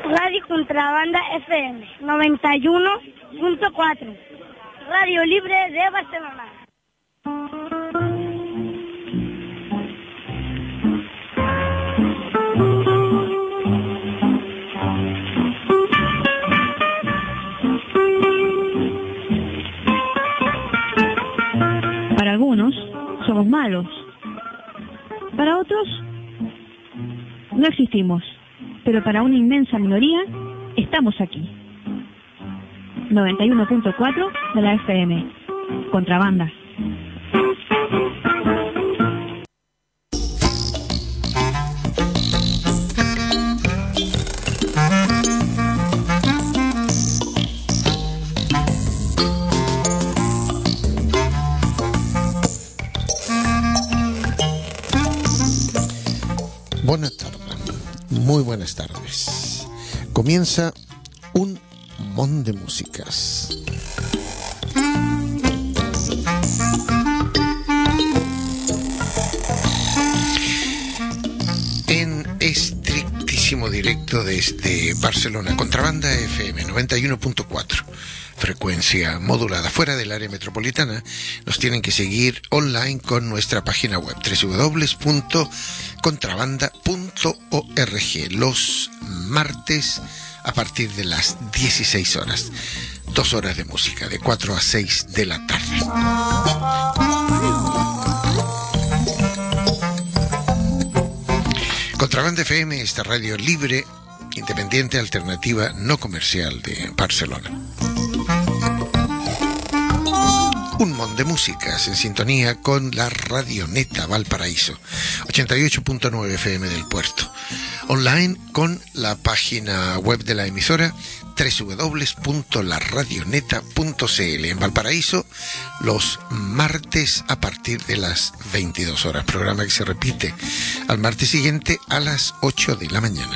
Radio Contrabanda FM 91.4, Radio Libre de Barcelona. Para algunos somos malos, para otros no existimos, pero para una inmensa minoría estamos aquí. 91.4 de la FM, Contrabanda. Buenas tardes, muy buenas tardes. Comienza un mon de músicas. En estrictísimo directo desde Barcelona, Contrabanda FM 91.4. Frecuencia modulada fuera del área metropolitana. Nos tienen que seguir online con nuestra página web www.contrabanda.org los martes a partir de las 16 horas. 2 horas de música de 4 a 6 de la tarde. Contrabanda FM, esta radio libre, independiente, alternativa, no comercial de Barcelona. Un mon de músicas en sintonía con la Radioneta Valparaíso, 88.9 FM del Puerto. Online con la página web de la emisora www.laradioneta.cl. En Valparaíso, los martes a partir de las 22 horas. Programa que se repite al martes siguiente a las 8 de la mañana.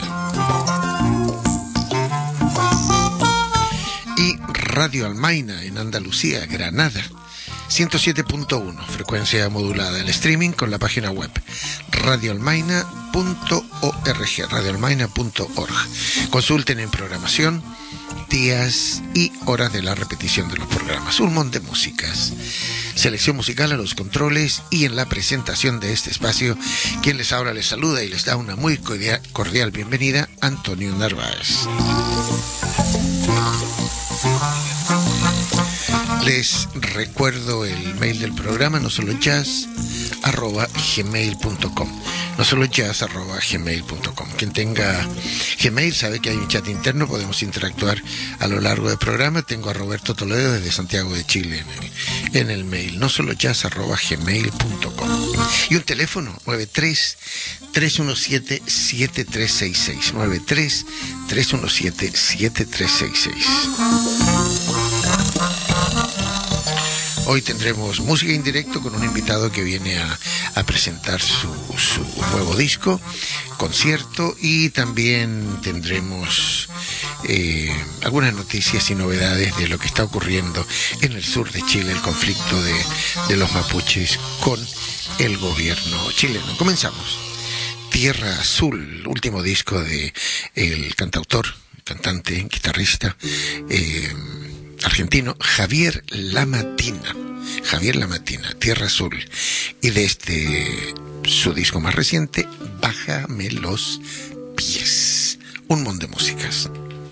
Y Radio Almaina en Andalucía, Granada, 107.1, frecuencia modulada. El streaming con la página web radioalmaina.org. Consulten en programación días y horas de la repetición de los programas. Un montón de músicas. Selección musical a los controles y en la presentación de este espacio, quien les habla, les saluda y les da una muy cordial bienvenida, Antonio Narváez. Les recuerdo el mail del programa, nosolojazz@gmail.com. nosolojazz@gmail.com. Quien tenga Gmail sabe que hay un chat interno, podemos interactuar a lo largo del programa. Tengo a Roberto Toledo desde Santiago de Chile en el mail, nosolojazz@gmail.com. Y un teléfono, 93-317-7366. 93-317-7366. Hoy tendremos música en directo con un invitado que viene a presentar su nuevo disco, concierto, y también tendremos algunas noticias y novedades de lo que está ocurriendo en el sur de Chile, el conflicto de los mapuches con el gobierno chileno. Comenzamos. Tierra Azul, último disco de el cantautor, cantante, guitarrista, argentino Javier Lamatina, Tierra Azul, y de su disco más reciente, Bájame los pies. Un montón de músicas.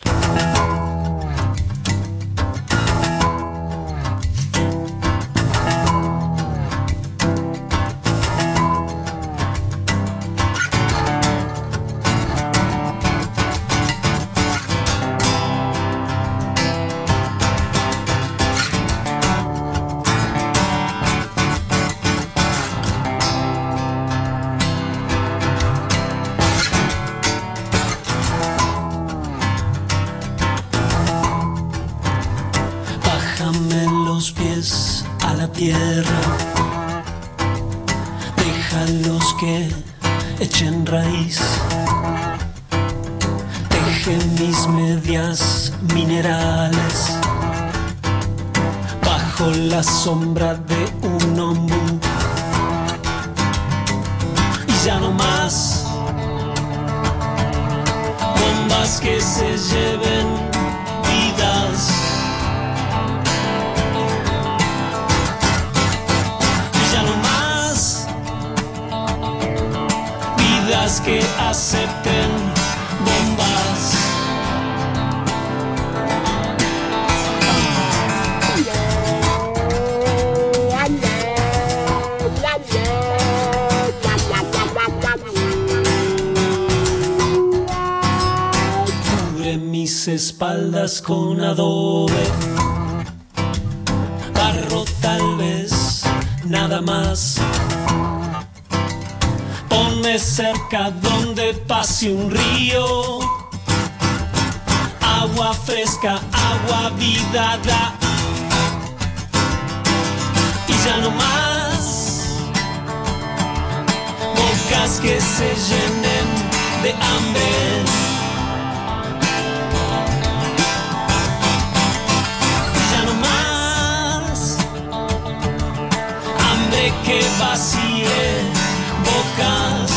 Déjalos que echen raíz, teje mis medias minerales bajo la sombra de un ombú, y ya no más con bombas que se lleven vidas. Y ya no más vidas que acepten bombas. Mis espaldas con adobe, barro tal vez, nada más. Ponme cerca donde pase un río, agua fresca, agua vida da. Y ya no más bocas que se llenen de hambre. Que vacíe bocas.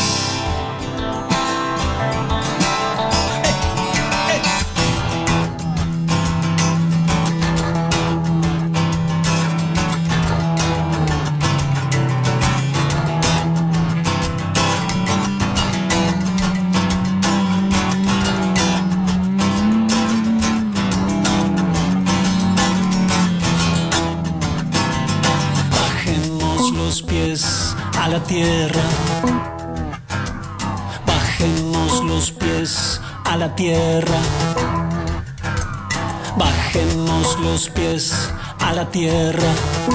A la tierra, bajemos los pies a la tierra, bajemos los pies a la tierra,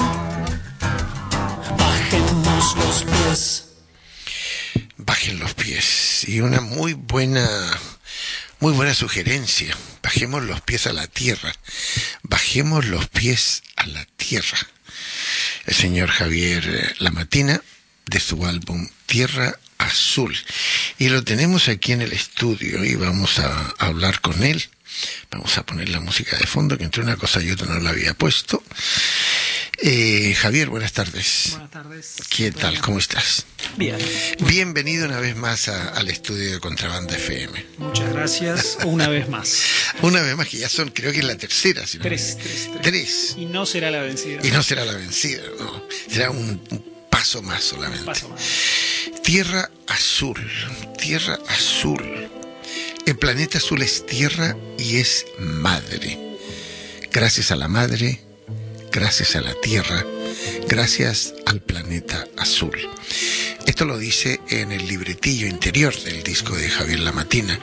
bajemos los pies. Bajen los pies. Y una muy buena sugerencia. Bajemos los pies a la tierra. Bajemos los pies a la tierra. El señor Javier Lamatina, de su álbum Tierra Azul. Y lo tenemos aquí en el estudio y vamos a hablar con él. Vamos a poner la música de fondo, que entre una cosa y otra no la había puesto. Javier, buenas tardes. Buenas tardes. ¿Qué tal? ¿Cómo estás? Bien. Bienvenido una vez más al estudio de Contrabanda FM. Muchas gracias. Una vez más. Una vez más, que ya son, creo que es la tercera. Si no, tres. Y no será la vencida. Y no será la vencida, no. Será un paso más solamente. Un paso más. Tierra Azul. Tierra Azul. El planeta azul es tierra y es madre. Gracias a la madre, gracias a la tierra, gracias al planeta azul. Esto lo dice en el libretillo interior del disco de Javier Lamatina,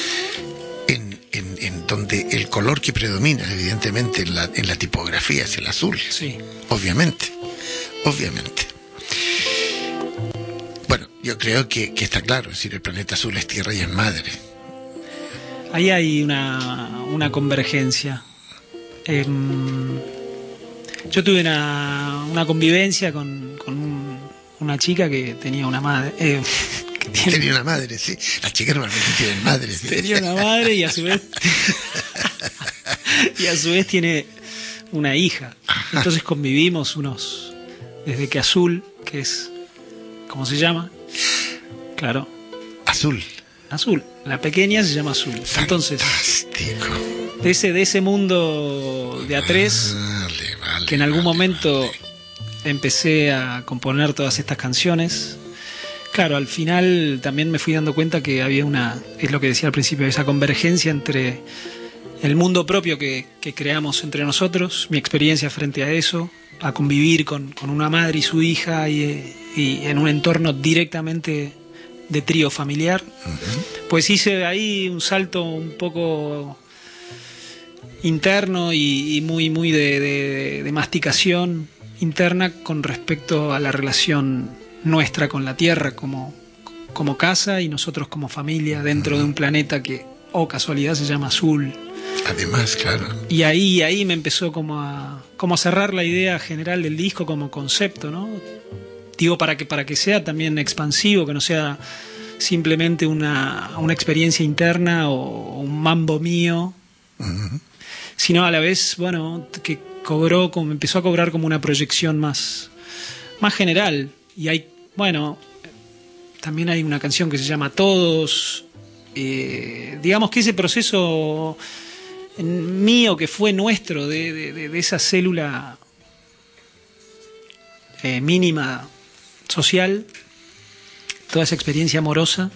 en donde el color que predomina, evidentemente, en la tipografía es el azul. Sí. Obviamente. Bueno, yo creo que está claro, es decir, el planeta azul es tierra y es madre. Ahí hay una convergencia. Yo tuve una convivencia con una chica que tenía una madre. Tenía una madre, sí. Las chicas normalmente tienen madres. ¿Sí? Tenía una madre y a su vez tiene una hija. Ajá. Entonces convivimos desde que Azul, que es, ¿cómo se llama? Claro. Azul. La pequeña se llama Azul. Entonces, fantástico. De ese mundo de A3, vale, que en algún momento empecé a componer todas estas canciones. Claro, al final también me fui dando cuenta que había es lo que decía al principio, esa convergencia entre el mundo propio que creamos entre nosotros, mi experiencia frente a eso, a convivir con una madre y su hija y en un entorno directamente de trío familiar. Uh-huh. Pues hice ahí un salto un poco interno y muy de masticación interna con respecto a la relación nuestra con la Tierra como casa y nosotros como familia dentro de un planeta que, casualidad, se llama Azul. Además, claro. Y ahí me empezó como a cerrar la idea general del disco como concepto, ¿no? Digo, para que sea también expansivo, que no sea simplemente una experiencia interna o un mambo mío, uh-huh, sino a la vez, bueno, que empezó a cobrar como una proyección más general. Y también hay una canción que se llama Todos, digamos que ese proceso mío, que fue nuestro, de esa célula mínima social, toda esa experiencia amorosa,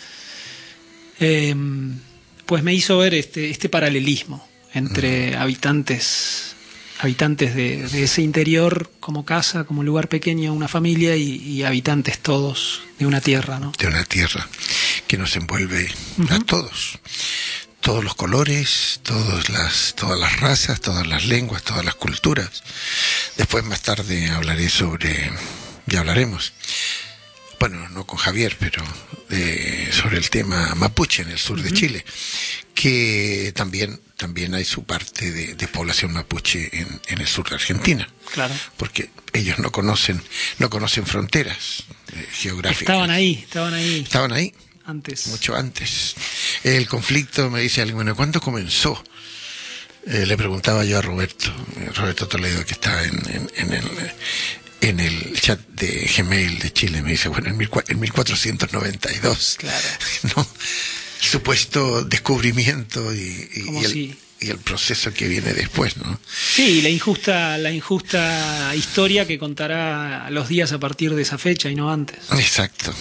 pues me hizo ver este paralelismo entre habitantes de ese interior como casa, como lugar pequeño, una familia, y habitantes todos de una tierra, ¿no? De una tierra que nos envuelve a todos. Todos los colores, todas las razas, todas las lenguas, todas las culturas. Después, más tarde, hablaremos, bueno, no con Javier, pero sobre el tema mapuche en el sur de Chile, que también hay su parte de población mapuche en el sur de Argentina. Claro. Porque ellos no conocen fronteras geográficas. Estaban ahí. Antes. Mucho antes. El conflicto, me dice alguien, bueno, ¿cuándo comenzó? Le preguntaba yo a Roberto Toledo, que está en el chat de Gmail de Chile. Me dice, bueno, en 1492. Claro. ¿No? El supuesto descubrimiento y el proceso que viene después, ¿no? Sí, la injusta historia que contará los días a partir de esa fecha y no antes. Exacto.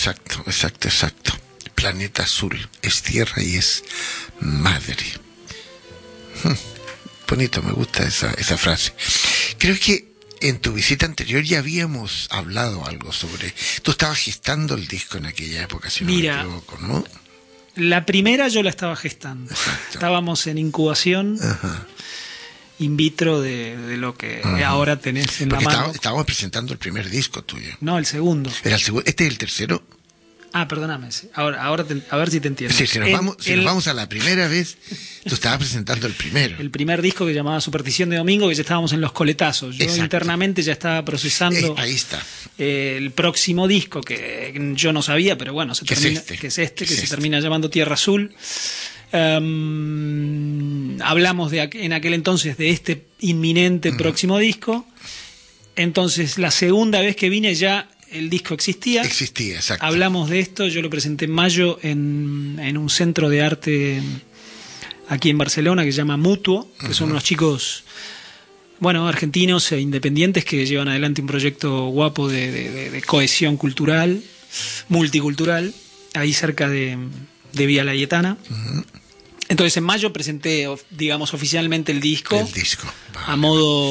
Planeta azul, es tierra y es madre. Bonito, me gusta esa frase. Creo que en tu visita anterior ya habíamos hablado algo sobre... Tú estabas gestando el disco en aquella época, si no me equivoco, ¿no? La primera yo la estaba gestando. Exacto. Estábamos en incubación in vitro de lo que ahora tenés en la mano. Estábamos presentando el primer disco tuyo. No, el segundo. ¿Era el segundo? ¿Este es el tercero? Ah, perdóname. Ahora a ver si te entiendo. Sí, si nos vamos a la primera vez, tú estabas presentando el primero. El primer disco, que se llamaba Superstición de Domingo, que ya estábamos en los coletazos. Yo internamente ya estaba procesando ahí está. El próximo disco, que yo no sabía, pero bueno, que se termina llamando Tierra Azul. Hablamos en aquel entonces de este inminente próximo disco. Entonces, la segunda vez que vine ya el disco existía, exacto. Hablamos de esto, yo lo presenté en mayo en un centro de arte aquí en Barcelona que se llama Mutuo, que son unos chicos, bueno, argentinos e independientes que llevan adelante un proyecto guapo de cohesión cultural, multicultural, ahí cerca de Vía Laietana. Entonces en mayo presenté, digamos, oficialmente el disco. Vale. a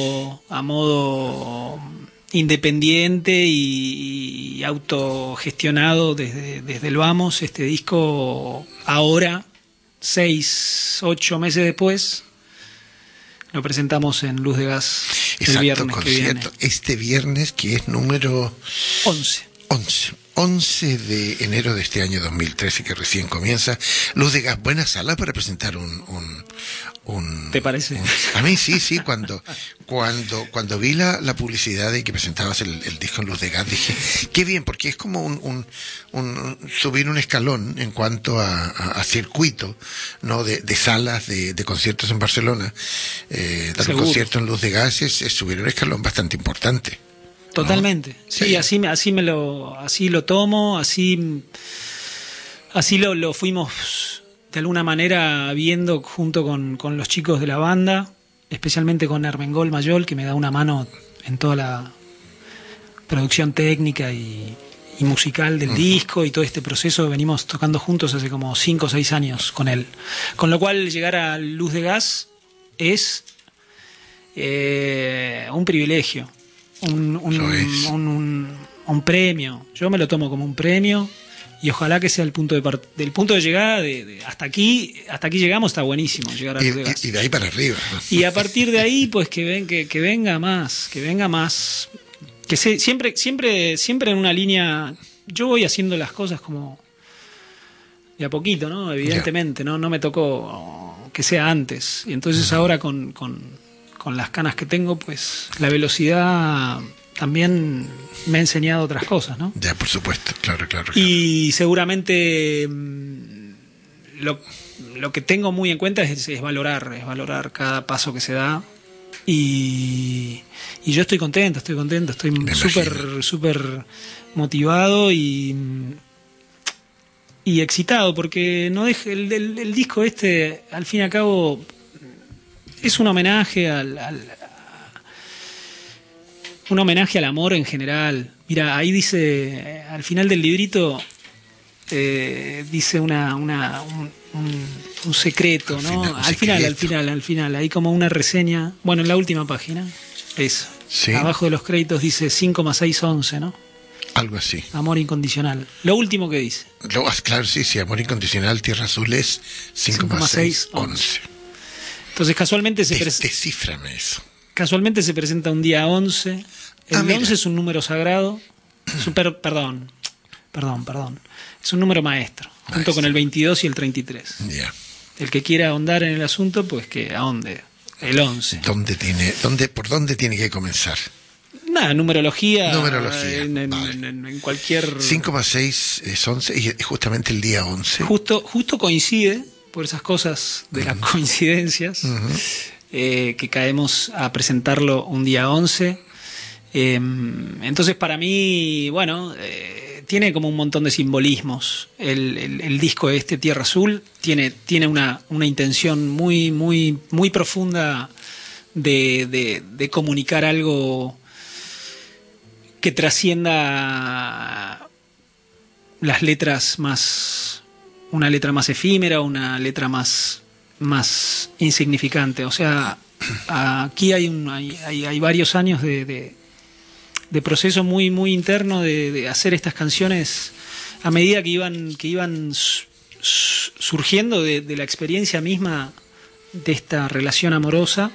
modo independiente y autogestionado desde el Vamos. Este disco ahora, 6-8 meses después, lo presentamos en Luz de Gas. Exacto, el viernes que viene. Este viernes, que es número 11 de enero de este año 2013, que recién comienza. Luz de Gas, buena sala para presentar un ¿te parece? A mí sí, cuando vi la publicidad de que presentabas el disco en Luz de Gas, dije, qué bien, porque es como subir un escalón en cuanto a circuito, ¿no? De salas de conciertos en Barcelona. Dar un concierto en Luz de Gas es subir un escalón bastante importante. Totalmente. ¿No? Sí, así lo tomo, así lo fuimos de alguna manera viendo junto con los chicos de la banda, especialmente con Ermengol Mayol, que me da una mano en toda la producción técnica y musical del disco y todo este proceso. Venimos tocando juntos hace como 5 o 6 años con él. Con lo cual llegar a Luz de Gas es un privilegio. Un premio. Yo me lo tomo como un premio y ojalá que sea el punto del punto de llegada hasta aquí llegamos. Está buenísimo llegar a Luz de Gas. Y de ahí para arriba, ¿no? Y a partir de ahí, pues que venga más, que siempre en una línea. Yo voy haciendo las cosas como de a poquito, ¿no? Evidentemente, no me tocó que sea antes. Y entonces ahora con las canas que tengo, pues la velocidad también me ha enseñado otras cosas, ¿no? Ya, por supuesto, claro. Y seguramente lo que tengo muy en cuenta es valorar cada paso que se da. Y yo estoy contento, estoy súper motivado y y excitado, porque no deja, el disco este, al fin y al cabo, es un homenaje un homenaje al amor en general. Mira, ahí dice, al final del librito, dice un secreto, ¿no? Al final, hay como una reseña, bueno, en la última página, eso. Sí. Abajo de los créditos dice 5+6=11, ¿no? Algo así. Amor incondicional. Lo último que dice. Claro, sí, amor incondicional, Tierra Azul es 5+6=11. Entonces casualmente Descíframe eso. Casualmente se presenta un día 11. El 11 es un número sagrado. Perdón. Es un número maestro, junto con el 22 y el 33. Ya. El que quiera ahondar en el asunto, pues que ahonde. El 11. ¿Por dónde tiene que comenzar? Nada, numerología. Vale. En cualquier. 5+6 es 11 y justamente el día 11. Justo coincide, por esas cosas de las coincidencias, que caemos a presentarlo un día 11. Entonces, para mí, bueno, tiene como un montón de simbolismos. El disco este, Tierra Azul, tiene una intención muy, muy, muy profunda de comunicar algo que trascienda las letras más, una letra más efímera, una letra más insignificante. O sea, aquí hay varios años de proceso muy, muy interno de hacer estas canciones a medida que iban surgiendo de la experiencia misma de esta relación amorosa.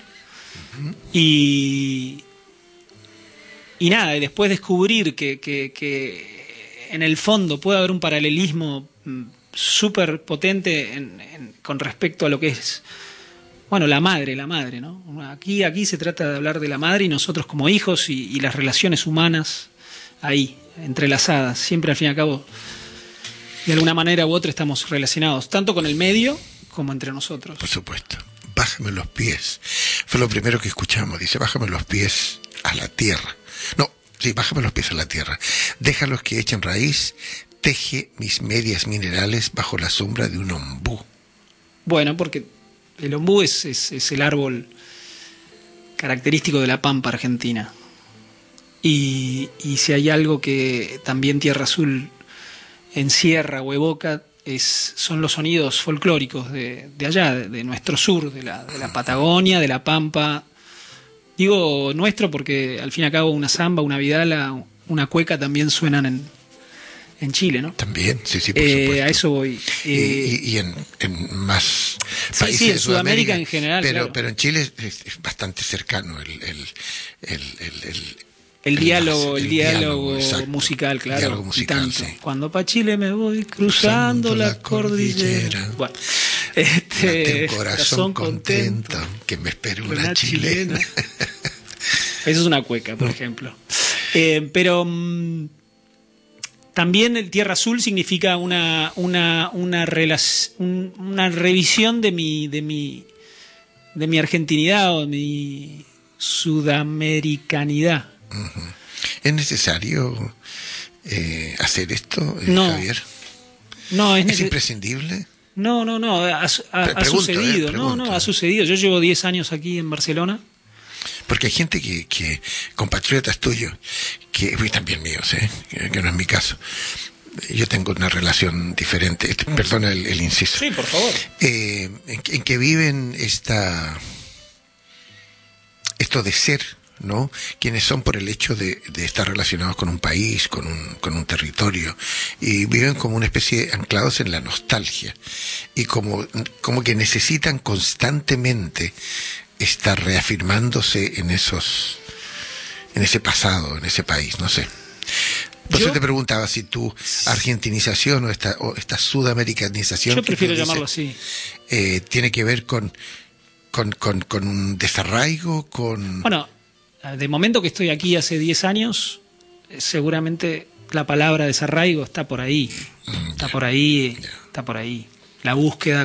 Y nada, y después descubrir que en el fondo puede haber un paralelismo súper potente con respecto a lo que es, bueno, la madre, ¿no? Aquí se trata de hablar de la madre y nosotros como hijos y las relaciones humanas ahí, entrelazadas. Siempre al fin y al cabo, de alguna manera u otra estamos relacionados, tanto con el medio como entre nosotros. Por supuesto. Bájame los pies. Fue lo primero que escuchamos. Dice, bájame los pies a la tierra. No, sí, bájame los pies a la tierra. Déjalos que echen raíz. Teje mis medias minerales bajo la sombra de un ombú. Bueno, porque el ombú es el árbol característico de la pampa argentina. Y si hay algo que también Tierra Azul encierra o evoca, son los sonidos folclóricos de allá, de nuestro sur, de la Patagonia, de la Pampa. Digo nuestro porque al fin y al cabo una samba, una vidala, una cueca también suenan en Chile, ¿no? También, sí, por supuesto. A eso voy. Y en más países en Sudamérica en general. Pero en Chile es bastante cercano el diálogo exacto. musical, claro. Diálogo musical, tanto. sí. Cuando pa' Chile me voy cruzando la cordillera. Bueno, un corazón contento que me espera una chilena. Eso es una cueca, por ejemplo. Pero también el Tierra Azul significa una revisión de mi argentinidad o de mi sudamericanidad. ¿Es necesario hacer esto, no, Javier? No, ¿Es imprescindible? No, ha sucedido. No, ha sucedido. Yo llevo 10 años aquí en Barcelona. Porque hay gente que compatriotas tuyos, y también míos, que no es mi caso. Yo tengo una relación diferente. Perdona el inciso. Sí, por favor. En que viven esto de ser, ¿no? Quienes son por el hecho de estar relacionados con un país, con un territorio, y viven como una especie anclados en la nostalgia, y como que necesitan constantemente estar reafirmándose en ese pasado, en ese país, no sé. Por eso te preguntaba si tu argentinización o esta sudamericanización, yo prefiero llamarlo así, tiene que ver con un desarraigo, Bueno, de momento que estoy aquí hace 10 años, seguramente la palabra desarraigo está por ahí. Está por ahí. La búsqueda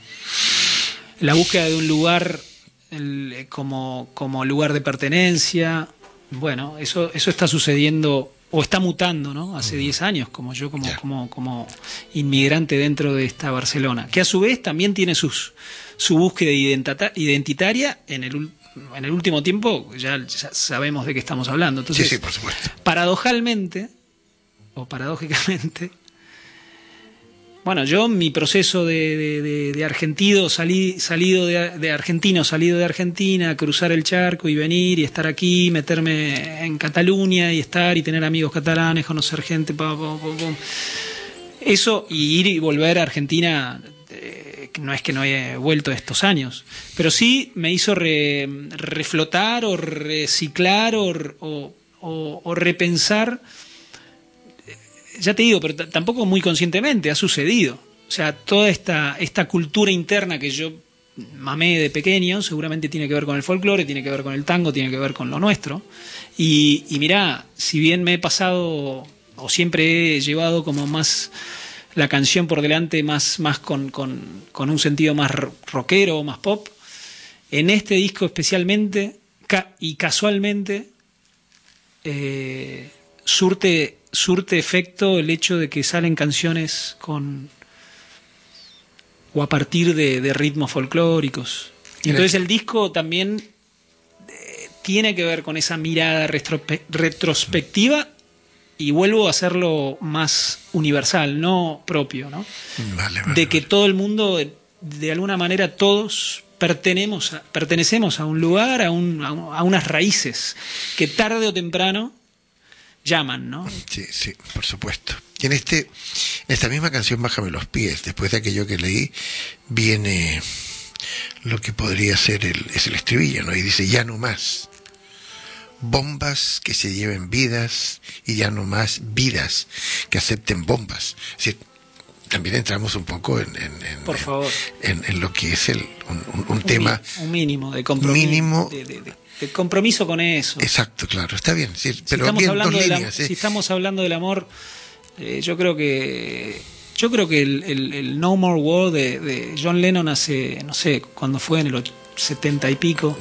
de un lugar como lugar de pertenencia. Bueno, eso está sucediendo o está mutando, ¿no? Hace 10 años, como yo, como inmigrante dentro de esta Barcelona, que a su vez también tiene su búsqueda identitaria en el último tiempo, ya sabemos de qué estamos hablando. Entonces, sí, por supuesto. paradójicamente, bueno, yo mi proceso de argentino, salido de Argentina, cruzar el charco y venir y estar aquí, meterme en Cataluña y estar y tener amigos catalanes, conocer gente, eso, y ir y volver a Argentina, no es que no haya vuelto estos años, pero sí me hizo reflotar o reciclar o repensar. Ya te digo, pero tampoco muy conscientemente, ha sucedido. O sea, toda esta cultura interna que yo mamé de pequeño, seguramente tiene que ver con el folclore, tiene que ver con el tango, tiene que ver con lo nuestro. Y mirá, si bien me he pasado, o siempre he llevado como más la canción por delante, más con un sentido más rockero, más pop, en este disco especialmente, y casualmente, surte efecto el hecho de que salen canciones o a partir de ritmos folclóricos. Y entonces el disco también tiene que ver con esa mirada retrospectiva, y vuelvo a hacerlo más universal, no propio, ¿no? De que todo el mundo, de alguna manera todos pertenecemos a un lugar, a unas raíces que tarde o temprano llaman, ¿no? Sí, por supuesto. Y en esta misma canción, Bájame los pies, después de aquello que leí, viene lo que podría ser es el estribillo, ¿no? Y dice, ya no más bombas que se lleven vidas, y ya no más vidas que acepten bombas. Es decir, también entramos un poco por favor, en lo que es un tema... Un mínimo de compromiso. De compromiso con eso. Exacto, claro, está bien. Sí, si pero estamos bien, hablando dos líneas. Si estamos hablando del amor, yo creo que el No More War de John Lennon hace, no sé, cuando fue en el 70 y pico,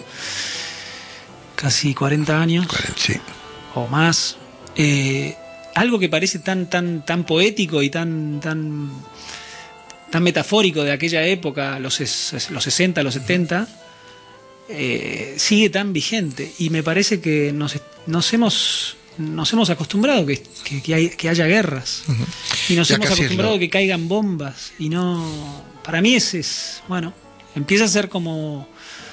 casi 40 años, sí, o más, algo que parece tan poético y tan metafórico de aquella época, los 60, los 70, sigue tan vigente, y me parece que nos hemos acostumbrado que haya guerras, y nos hemos acostumbrado que caigan bombas, y no, para mí bueno, empieza a ser como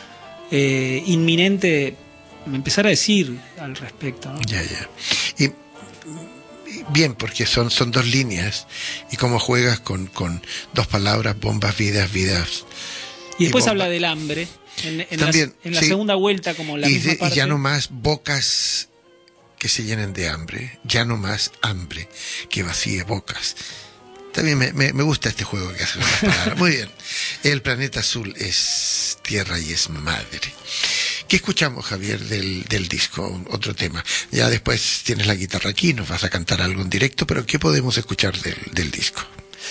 inminente empezar a decir al respecto, ¿no? Ya. Y bien, porque son dos líneas, y cómo juegas con dos palabras, bombas, vidas. Y después habla del hambre. En la segunda vuelta, como la misma parte. Y ya no más bocas que se llenen de hambre, ya no más hambre que vacíe bocas. También me gusta este juego que hace con las palabras. Muy bien. El planeta azul es tierra y es madre. ¿Qué escuchamos, Javier, del disco? Otro tema. Ya después tienes la guitarra aquí, nos vas a cantar algo en directo, pero ¿qué podemos escuchar del disco?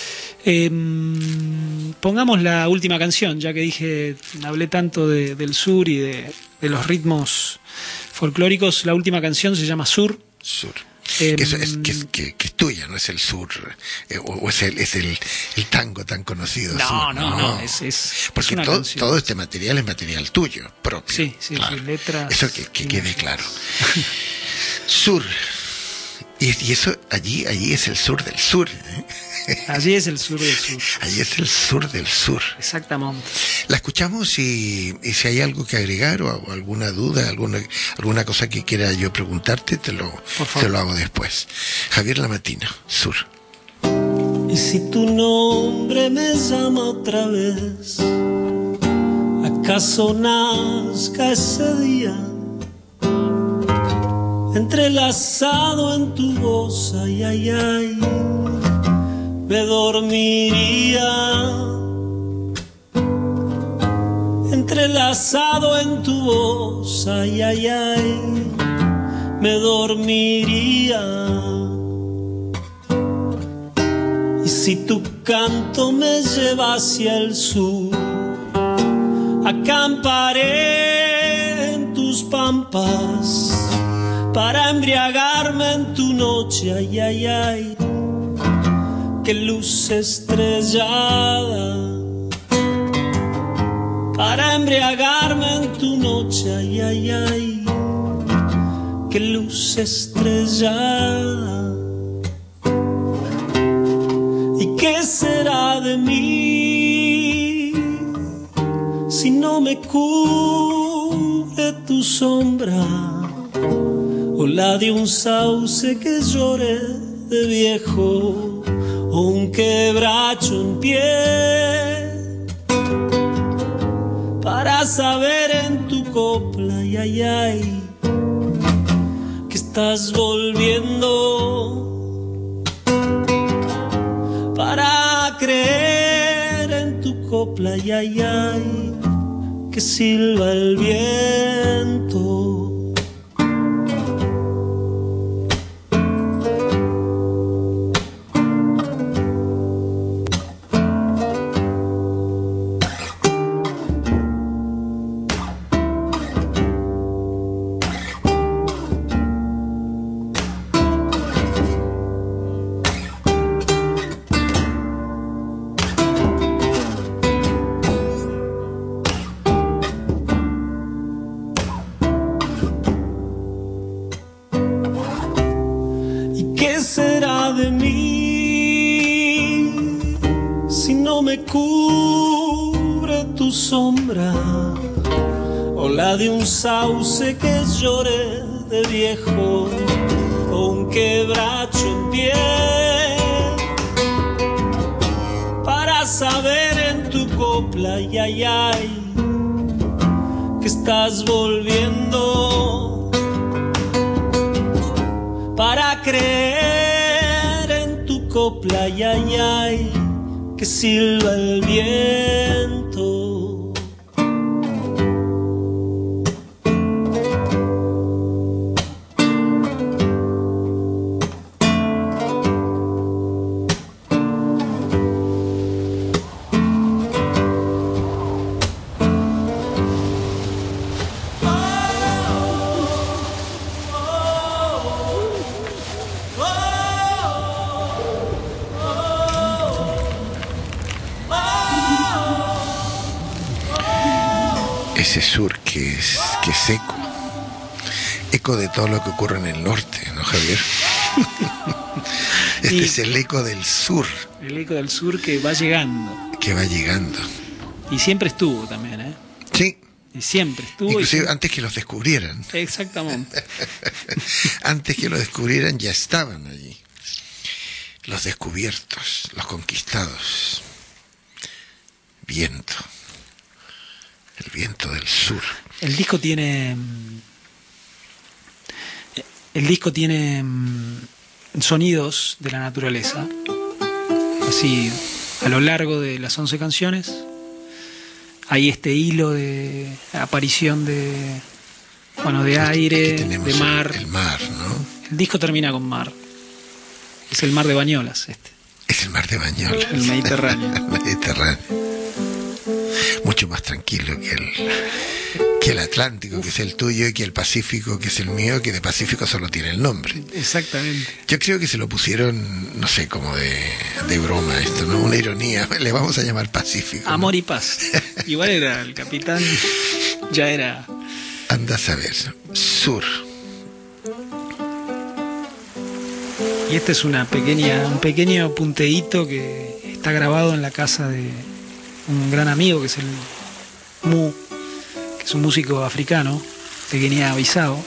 Pongamos la última canción, ya que hablé tanto del sur y de los ritmos folclóricos. La última canción se llama Sur. Que es tuya, no es el sur, o es el tango tan conocido. No, es porque una canción. Todo este material es material tuyo, propio. Sí, claro. Letras. Eso que quede claro. Sur. Y eso, allí es el sur del sur. Allí es el sur del sur. Allí es el sur del sur. Exactamente. La escuchamos, y si hay algo que agregar o alguna duda, alguna cosa que quiera yo preguntarte, te lo hago después. Javier Lamatino, Sur. Y si tu nombre me llama otra vez, ¿acaso nazca ese día? Entrelazado en tu voz, ay, ay, ay, me dormiría. Entrelazado en tu voz, ay, ay, ay, me dormiría. Y si tu canto me lleva hacia el sur, acamparé en tus pampas para embriagarme en tu noche, ay, ay, ay, qué luz estrellada, para embriagarme en tu noche, ay, ay, ay, qué luz estrellada. ¿Y qué será de mí si no me cubre tu sombra, o la de un sauce que llore de viejo, o un quebracho en pie, para saber en tu copla, ay, ay, ay, que estás volviendo, para creer en tu copla, ay, ay, ay, que silba el viento. De un sauce que llore de viejo, o un quebracho en pie, para saber en tu copla, ay, ay, ay, que estás volviendo, para creer en tu copla, ay, ay, ay, que silba el viento. Ese sur que es eco de todo lo que ocurre en el norte, ¿no, Javier? Este es el eco del sur. El eco del sur que va llegando. Que va llegando. Y siempre estuvo también, ¿eh? Sí. Y siempre estuvo. Inclusive antes que los descubrieran. Exactamente. Antes que los descubrieran ya estaban allí. Los descubiertos, los conquistados. Viento. El viento del sur. El disco tiene sonidos de la naturaleza, así a lo largo de las 11 canciones hay este hilo de aparición de aire, de mar. El mar, ¿no? El disco termina con mar. Es el mar de Bañolas este. Es el mar de Bañolas. El Mediterráneo. El Mediterráneo. Mucho más tranquilo que el Atlántico, que es el tuyo, y que el Pacífico, que es el mío, que de Pacífico solo tiene el nombre. Exactamente. Yo creo que se lo pusieron, no sé, como de broma esto, ¿no? Una ironía. Le vamos a llamar Pacífico, ¿no? Amor y paz. Igual era el capitán, ya era... Anda a saber. Sur. Y este es un pequeño punteíto que está grabado en la casa de un gran amigo que es el Mu, que es un músico africano de Guinea-Bissau,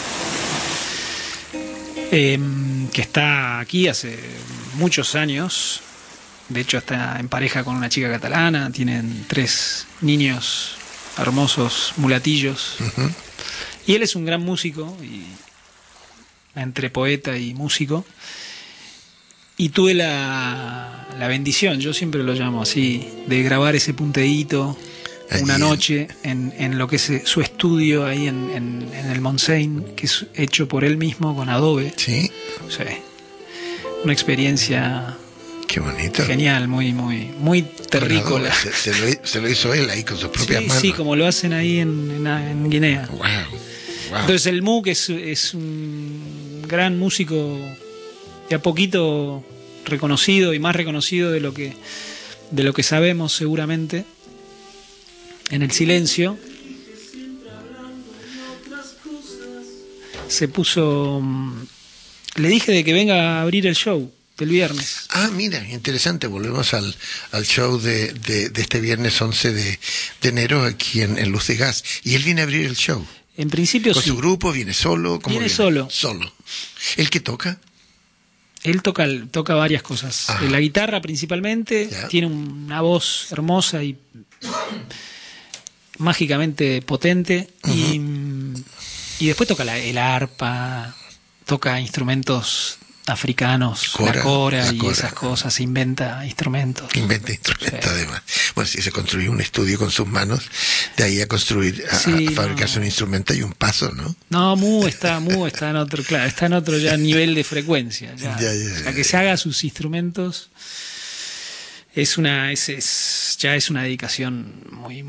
que está aquí hace muchos años. De hecho está en pareja con una chica catalana, tienen 3 niños hermosos, mulatillos. Uh-huh. Y él es un gran músico, y entre poeta y músico. Y tuve la bendición, yo siempre lo llamo así, de grabar ese punteíto una noche en lo que es su estudio ahí en el Montseny, que es hecho por él mismo con Adobe. Sí. Sí. Una experiencia... Qué bonito. Genial, muy terrícola. Se lo hizo él ahí con sus propias manos. Sí, como lo hacen ahí en Guinea. Wow. Wow. Entonces el Moog es un gran músico de a poquito reconocido y más reconocido de lo que sabemos seguramente en el silencio. Se puso... Le dije de que venga a abrir el show del viernes. Ah, mira, interesante. Volvemos al show de este viernes 11 de enero aquí en Luz de Gas. Y él viene a abrir el show. En principio ¿Con sí. su grupo? ¿Viene solo? ¿Cómo Viene solo. Solo. ¿El que toca? Él toca varias cosas. Ah. La guitarra principalmente. Ya. Tiene una voz hermosa y mágicamente potente. Y después toca el arpa, toca instrumentos africanos, la cora y esas cosas, inventa instrumentos. Inventa instrumentos, Sí. además. Bueno, si se construyó un estudio con sus manos, de ahí a construir, a fabricarse un instrumento hay un paso, ¿no? No, Mu está en otro, claro, está en otro ya nivel de frecuencia. Ya. Ya, O sea, que se haga sus instrumentos ya es una dedicación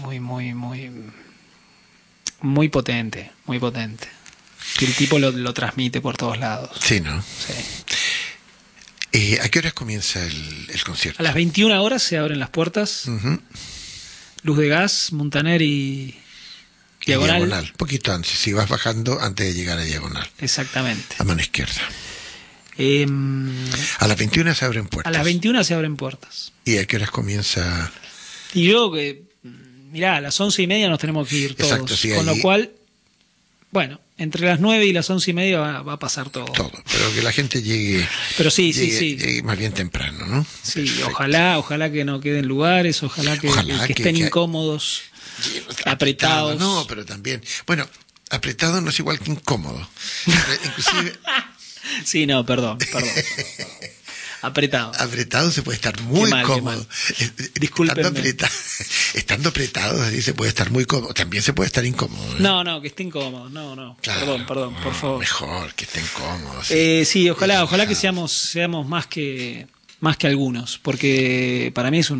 muy potente, muy potente. Que el tipo lo transmite por todos lados. Sí, ¿no? Sí. ¿A qué horas comienza el concierto? A las 21 horas se abren las puertas. Ujú. Luz de Gas, Montaner y Diagonal. Poquito antes, si vas bajando antes de llegar a Diagonal, Exactamente. a mano izquierda. Eh, A las 21 se abren puertas. a las 21 se abren puertas. ¿Y a qué horas comienza? Y yo mirá, a las 11:30 nos tenemos que ir todos. Exacto, sí, con ahí- lo cual, bueno, entre las 9 y las 11:30 va a pasar todo. Todo, pero que la gente llegue, Pero sí. llegue más bien temprano, ¿no? Sí, Perfecto. ojalá que no queden lugares, ojalá que estén incómodos, apretados. No, pero también, bueno, apretado no es igual que incómodo. Inclusive Sí, no, perdón. Apretado. apretado se puede estar muy Qué mal. cómodo. Discúlpenme. Estando apretado así se puede estar muy cómodo. También se puede estar incómodo, ¿eh? No, que esté incómodo. No. Claro, Perdón, por no, favor. Mejor que estén cómodos. Sí, ojalá que relajados. seamos más que algunos, porque para mí es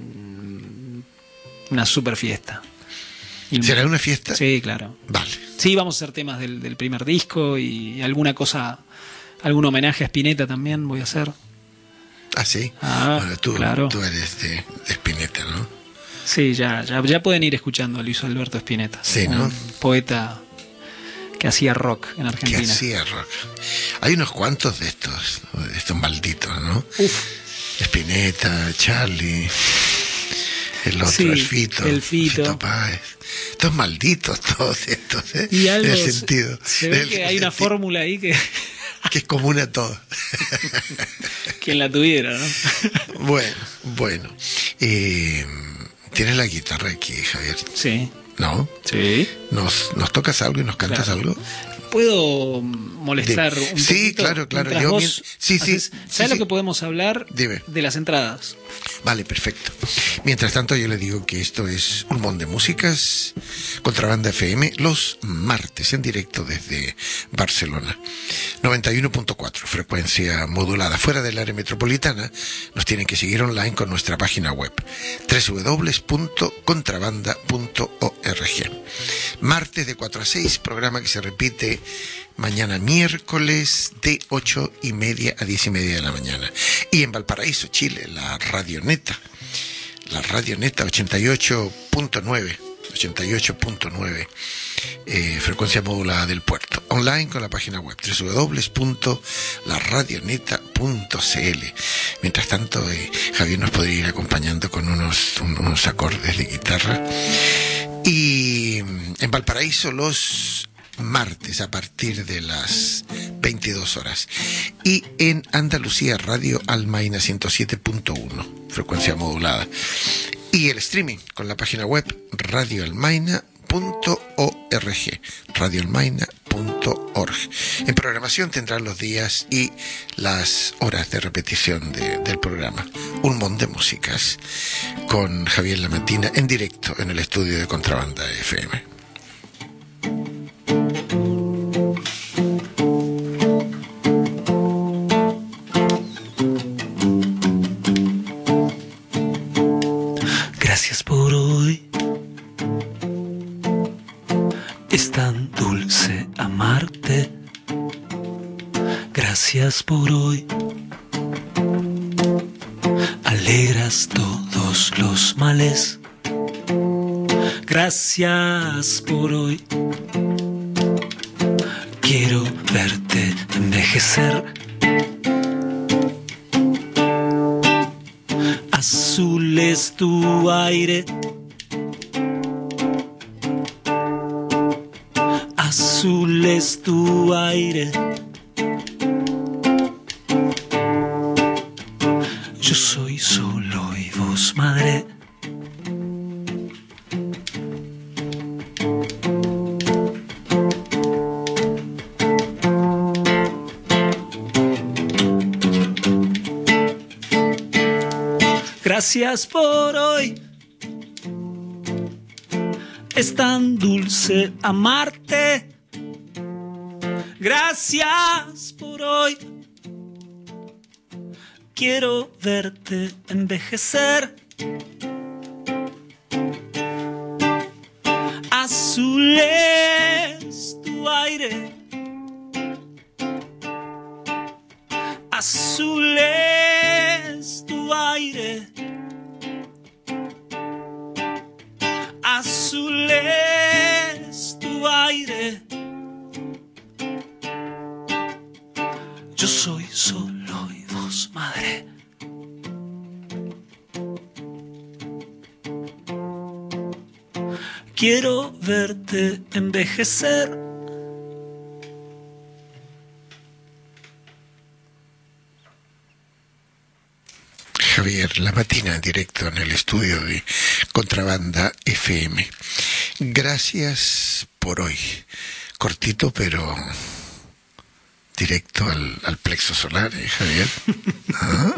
una super fiesta. ¿Será una fiesta? Sí, claro. Vale. Sí, vamos a hacer temas del primer disco y alguna cosa, algún homenaje a Spinetta también voy a hacer. Ah, sí. Ah, Bueno, claro. tú eres de Spinetta, ¿no? Sí, ya pueden ir escuchando a Luis Alberto Spinetta. Sí, ¿no? Un poeta que hacía rock en Que Argentina. hacía rock. Hay unos cuantos de estos malditos, ¿no? Uf. Spinetta, Charlie, el otro, Sí, el Fito. el Fito. Páez. Estos malditos todos estos, ¿eh? Y algo en el sentido. se ve en que el hay una sentido fórmula ahí que que es común a todos. quien la tuviera, ¿no? Bueno. ¿Tienes la guitarra aquí, Javier? Sí. ¿No? Sí. ¿Nos tocas algo y nos cantas Claro. algo? ¿Puedo molestar Dime. un Sí, poquito? claro. Mientras Yo vos sí. haces- ¿Sabes Sí, lo sí. que podemos hablar? Dime. De las entradas. Vale, perfecto. Mientras tanto, yo le digo que esto es un montón de músicas, Contrabanda FM, los martes en directo desde Barcelona. 91.4, frecuencia modulada. Fuera del área metropolitana, nos tienen que seguir online con nuestra página web, www.contrabanda.org. Martes de 4 a 6, programa que se repite mañana miércoles de 8:30 a 10:30 de la mañana. Y en Valparaíso, Chile, la Radio Neta 88.9, frecuencia modulada del puerto. Online con la página web www.laradioneta.cl. Mientras tanto, Javier nos podría ir acompañando con unos acordes de guitarra. Y en Valparaíso los martes a partir de las 22 horas. Y en Andalucía, Radio Almaina 107.1, frecuencia modulada. Y el streaming con la página web radioalmaina.org. En programación tendrán los días y las horas de repetición del programa. Un montón de músicas con Javier Lamantina en directo en el estudio de Contrabanda FM. Gracias por hoy. Es tan dulce amarte. Gracias por hoy. Alegras todos los males. Gracias por hoy. Quiero verte envejecer. Azul es tu aire. Azul es tu aire. Yo soy solo y vos, madre. Gracias por hoy. Es tan dulce amarte. Gracias por hoy. Quiero verte envejecer. Azul es tu aire. Azul es tu aire. Azul es tu aire. Yo soy solo y vos, madre. Quiero verte envejecer. Javier Lamatina, en directo en el estudio de Contrabanda FM. Gracias por hoy. Cortito, pero directo al plexo solar, Javier. ¿Ah?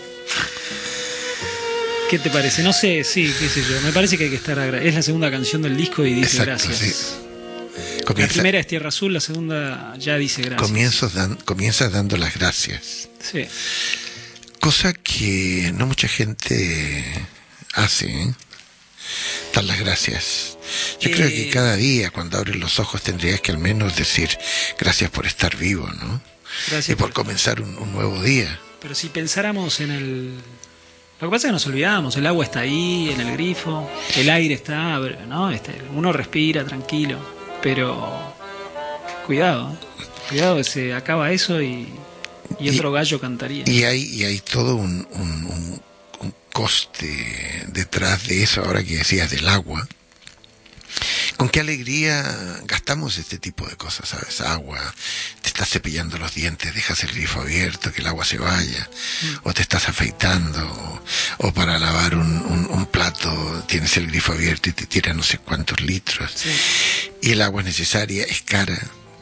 ¿Qué te parece? No sé, sí, qué sé yo. Me parece que hay que estar agradecido. Es la segunda canción del disco y dice Exacto, gracias. Sí. La primera es Tierra Azul, la segunda ya dice gracias. Comienzas dando las gracias. Sí. Cosa que no mucha gente hace, ¿eh? Dar las gracias. Yo creo que cada día cuando abres los ojos tendrías que al menos decir gracias por estar vivo, ¿no? Gracias y por comenzar un nuevo día. Pero si pensáramos en el... Lo que pasa es que nos olvidamos, el agua está ahí, en el grifo, el aire está, ¿no? Uno respira tranquilo, pero cuidado, cuidado que se acaba eso y otro gallo cantaría. Y hay todo un coste detrás de eso, ahora que decías del agua. Con qué alegría gastamos este tipo de cosas, ¿sabes? Agua, te estás cepillando los dientes, dejas el grifo abierto, que el agua se vaya, o te estás afeitando, o para lavar un plato tienes el grifo abierto y te tira no sé cuántos litros. Sí. Y el agua es necesaria, es cara,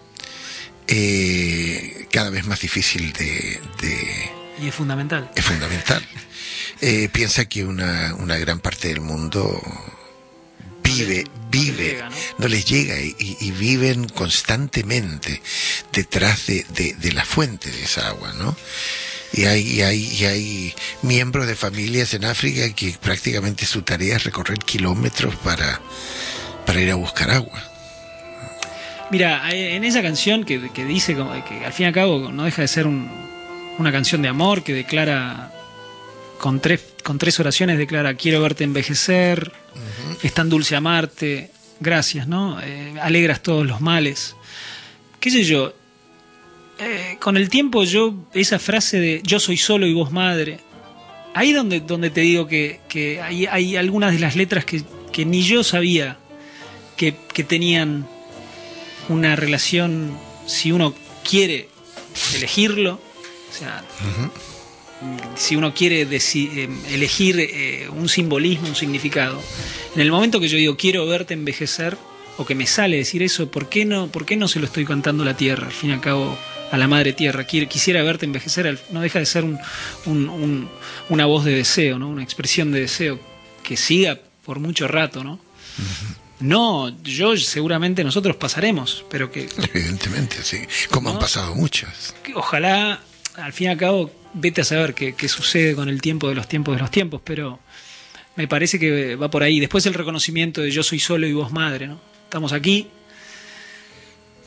cada vez más difícil y es fundamental. Es fundamental. Piensa que una gran parte del mundo vive, no les llega y viven constantemente detrás de la fuente de esa agua, ¿no? Y hay miembros de familias en África que prácticamente su tarea es recorrer kilómetros para ir a buscar agua. Mira, en esa canción que dice que al fin y al cabo no deja de ser una canción de amor que declara con tres oraciones, declara quiero verte envejecer, es tan dulce amarte, gracias, ¿no? Alegras todos los males. ¿Qué sé yo? Con el tiempo esa frase de yo soy solo y vos madre, ahí donde te digo que hay algunas de las letras que ni yo sabía que tenían una relación, si uno quiere elegirlo, o sea, si uno quiere elegir un simbolismo, un significado. En el momento que yo digo quiero verte envejecer, o que me sale decir eso, ¿por qué no se lo estoy cantando a la tierra? Al fin y al cabo, a la madre tierra. Quisiera verte envejecer, no deja de ser una voz de deseo, ¿no? Una expresión de deseo que siga por mucho rato, ¿no? No, seguramente nosotros pasaremos, pero que... Evidentemente, sí. Como ¿no? Han pasado muchos. Ojalá, al fin y al cabo, vete a saber qué sucede con el tiempo de los tiempos, pero me parece que va por ahí. Después el reconocimiento de yo soy solo y vos madre, ¿no? Estamos aquí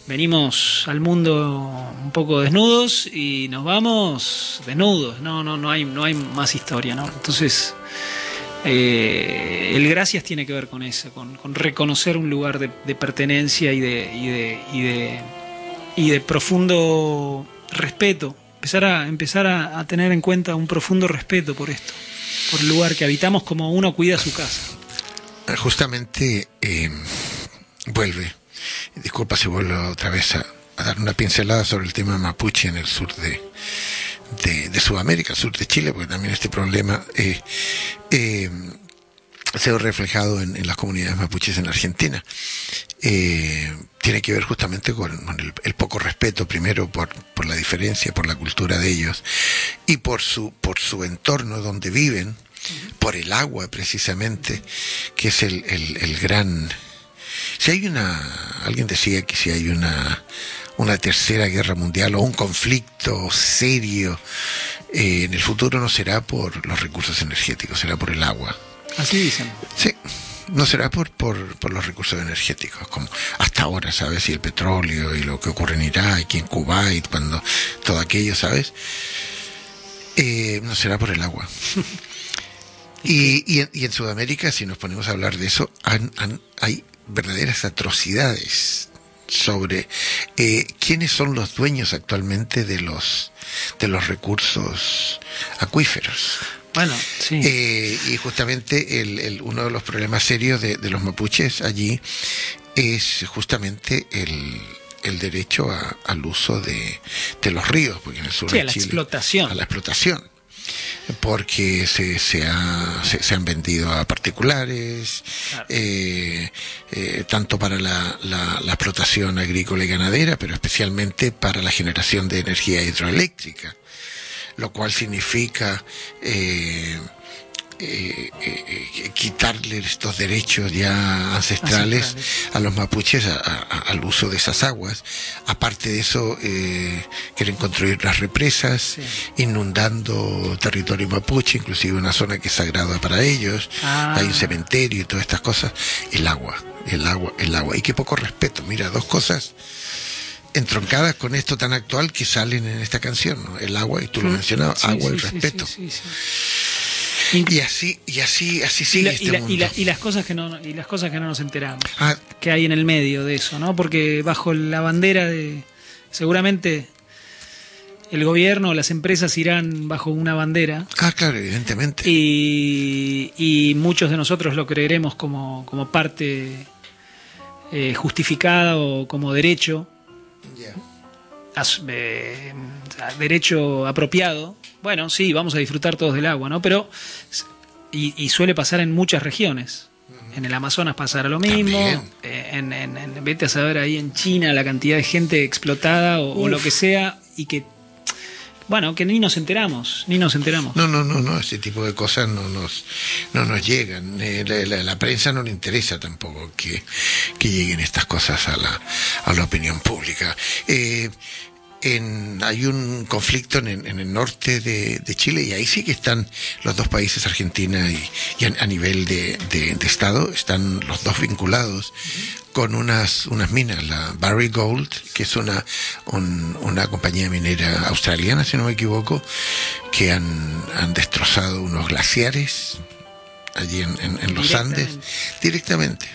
venimos al mundo un poco desnudos y nos vamos desnudos, no hay más historia, ¿no? Entonces el gracias tiene que ver con eso, con reconocer un lugar de pertenencia y de profundo respeto, empezar a tener en cuenta un profundo respeto por esto, por el lugar que habitamos, como uno cuida su casa. Justamente disculpa si vuelvo otra vez a dar una pincelada sobre el tema mapuche en el sur de Sudamérica, el sur de Chile, porque también este problema se ve reflejado en las comunidades mapuches en Argentina. Tiene que ver justamente con el poco respeto, primero por la diferencia, por la cultura de ellos, y por su entorno donde viven, por el agua precisamente, que es el gran... alguien decía que si hay una tercera guerra mundial o un conflicto serio en el futuro, no será por los recursos energéticos, será por el agua. Así dicen. Sí, no será por los recursos energéticos, como hasta ahora, ¿sabes? Y el petróleo y lo que ocurre en Irak y en Kuwait, cuando todo aquello, ¿sabes? No será por el agua. Y en Sudamérica, si nos ponemos a hablar de eso, hay verdaderas atrocidades sobre quiénes son los dueños actualmente de los recursos acuíferos. Bueno, sí. Y justamente uno de los problemas serios de los mapuches allí es justamente el derecho al uso de los ríos, porque en el sur de Chile, a la explotación, porque se han vendido a particulares, claro. Tanto para la explotación agrícola y ganadera, pero especialmente para la generación de energía hidroeléctrica, lo cual significa quitarle estos derechos ya ancestrales a los mapuches al uso de esas aguas. Aparte de eso, quieren construir las represas, sí, inundando territorio mapuche, inclusive una zona que es sagrada para ellos. Hay un cementerio y todas estas cosas. El agua. Y qué poco respeto. Mira, dos cosas entroncadas con esto tan actual que salen en esta canción, ¿no? El agua, y tú lo mencionabas, sí, agua y respeto. Sí. Y así sigue este mundo. Y las cosas que no nos enteramos, que hay en el medio de eso, ¿no? Porque bajo la bandera seguramente el gobierno o las empresas irán bajo una bandera. Claro, evidentemente. Y muchos de nosotros lo creeremos como parte justificada o como derecho. Derecho apropiado. Bueno, sí, vamos a disfrutar todos del agua, ¿no? Pero y suele pasar en muchas regiones. En el Amazonas pasará lo mismo. Vete a saber ahí en China la cantidad de gente explotada o lo que sea, y que que ni nos enteramos. No, ese tipo de cosas no nos llegan. La prensa no le interesa tampoco que lleguen estas cosas a la opinión pública. Hay un conflicto en el norte de Chile, y ahí sí que están los dos países, Argentina y a nivel de Estado, están los dos vinculados con unas minas, la Barrick Gold, que es una compañía minera australiana, si no me equivoco, que han destrozado unos glaciares allí en los Andes directamente,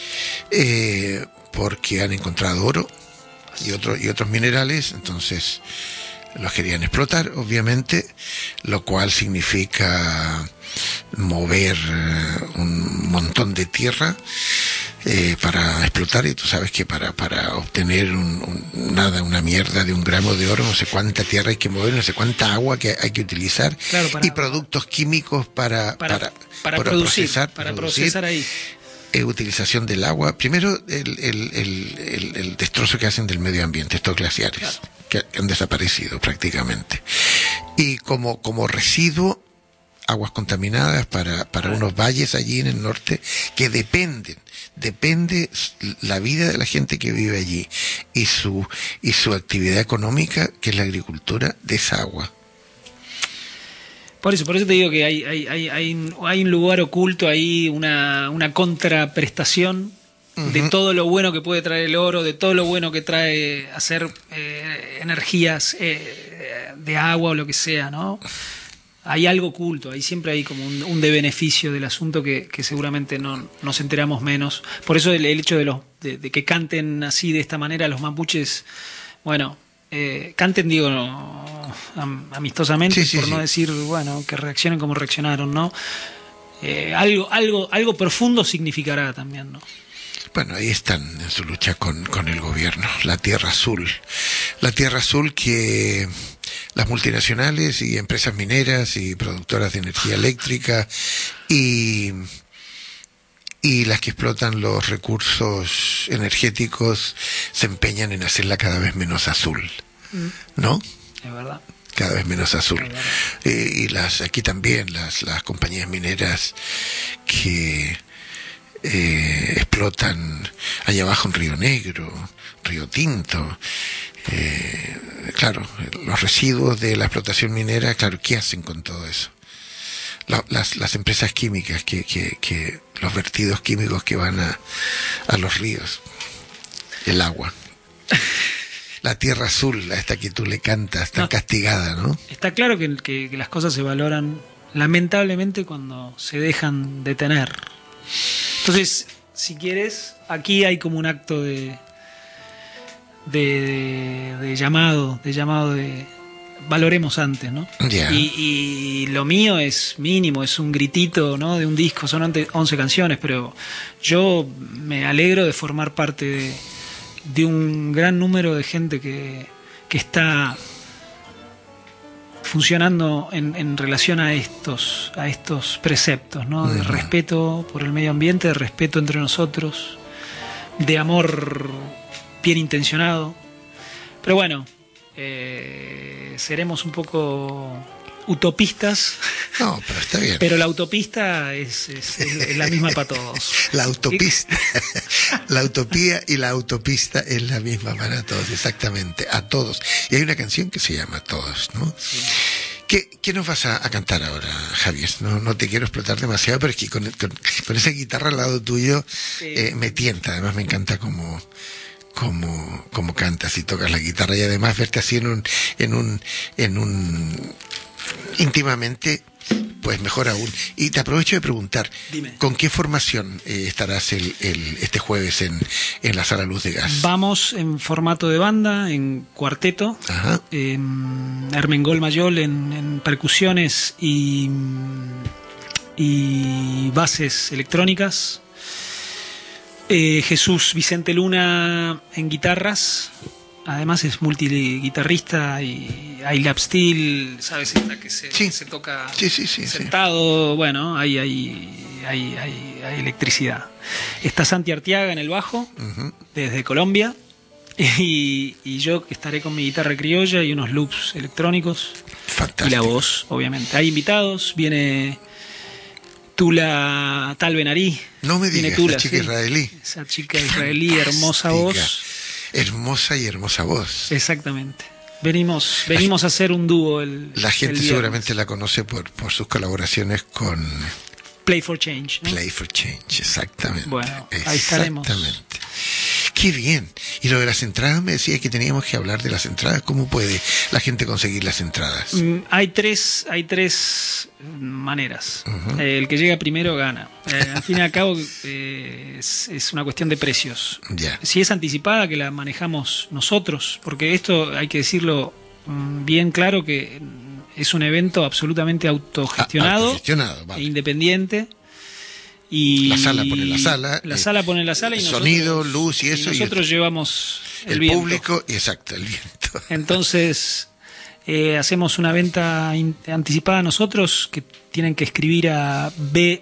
porque han encontrado oro y otros minerales. Entonces los querían explotar, obviamente, lo cual significa mover un montón de tierra para explotar, y tú sabes que para obtener una mierda de un gramo de oro, no sé cuánta tierra hay que mover, no sé cuánta agua que hay que utilizar, claro, y productos químicos para procesar ahí. Utilización del agua, primero el destrozo que hacen del medio ambiente, estos glaciares, claro, que han desaparecido prácticamente, y como residuo, aguas contaminadas para unos valles allí en el norte que depende la vida de la gente que vive allí y su actividad económica, que es la agricultura, de esa agua. Por eso te digo que hay un lugar oculto ahí, una contraprestación de todo lo bueno que puede traer el oro, de todo lo bueno que trae hacer energías de agua o lo que sea, ¿no? Hay algo oculto, ahí siempre hay como un de beneficio del asunto que seguramente no nos enteramos menos. Por eso el hecho de que canten así de esta manera los mapuches, bueno, canten, digo, amistosamente, por no decir, bueno, que reaccionen como reaccionaron, ¿no? Algo profundo significará también, ¿no? Bueno, ahí están en su lucha con el gobierno, la Tierra Azul. La Tierra Azul que las multinacionales y empresas mineras y productoras de energía eléctrica y las que explotan los recursos energéticos se empeñan en hacerla cada vez menos azul, ¿no? Es verdad. Cada vez menos azul. Y aquí también las compañías mineras que explotan allá abajo en Río Negro, Río Tinto, claro, los residuos de la explotación minera, claro, ¿qué hacen con todo eso? Las empresas químicas, que los vertidos químicos que van a los ríos, el agua. La Tierra Azul, a esta que tú le cantas, tan castigada, ¿no? Está claro que las cosas se valoran lamentablemente cuando se dejan de tener. Entonces, si quieres, aquí hay como un acto de llamado de valoremos antes, ¿no? Yeah. Y lo mío es mínimo, es un gritito, ¿no? De un disco, son 11 canciones, pero yo me alegro de formar parte de un gran número de gente que está funcionando en relación a estos preceptos, ¿no? De respeto por el medio ambiente, de respeto entre nosotros, de amor bien intencionado. Pero bueno, seremos un poco utopistas. No, pero está bien. Pero la utopista es la misma para todos. La utopista, la utopía y la autopista es la misma para todos, exactamente, a todos. Y hay una canción que se llama Todos, ¿no? Sí. ¿Qué nos vas a cantar ahora, Javier? No te quiero explotar demasiado, pero es que con esa guitarra al lado tuyo me tienta. Además me encanta cómo cantas y tocas la guitarra, y además verte así en un íntimamente, pues mejor aún. Y te aprovecho de preguntar, dime, ¿con qué formación estarás este jueves en la Sala Luz de Gas? Vamos en formato de banda, en cuarteto. Ajá. Ermengol Mayol en percusiones y bases electrónicas. Jesús Vicente Luna en guitarras. Además es multiguitarrista y hay lap steel, ¿sabes? Esta que se toca sentado. Sí. Bueno, hay electricidad. Está Santi Artiaga en el bajo, desde Colombia, y yo estaré con mi guitarra criolla y unos loops electrónicos. Fantástico. Y la voz, obviamente. Hay invitados, viene Tula Talbenarí. No me digas, Tula, la chica israelí. Esa chica israelí, hermosa voz. Hermosa y hermosa voz. Exactamente. Venimos a hacer un dúo la gente seguramente la conoce por sus colaboraciones con Play for Change, ¿no? Play for Change, exactamente. Bueno, ahí estaremos. Exactamente. Qué bien. Y lo de las entradas, me decía que teníamos que hablar de las entradas. ¿Cómo puede la gente conseguir las entradas? Hay tres maneras. El que llega primero gana. Al fin y al cabo es una cuestión de precios. Yeah. Si es anticipada, que la manejamos nosotros, porque esto hay que decirlo bien claro, que es un evento absolutamente autogestionado vale. E independiente. Y la sala pone la sala. La sala pone la sala y sonido, luz y eso. Y nosotros llevamos el viento. Público, exacto, el viento. Entonces, hacemos una venta anticipada nosotros, que tienen que escribir a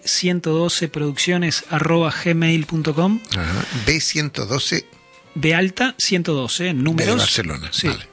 b112producciones@gmail.com. B112. B alta 112, números. De Barcelona, sí. Vale.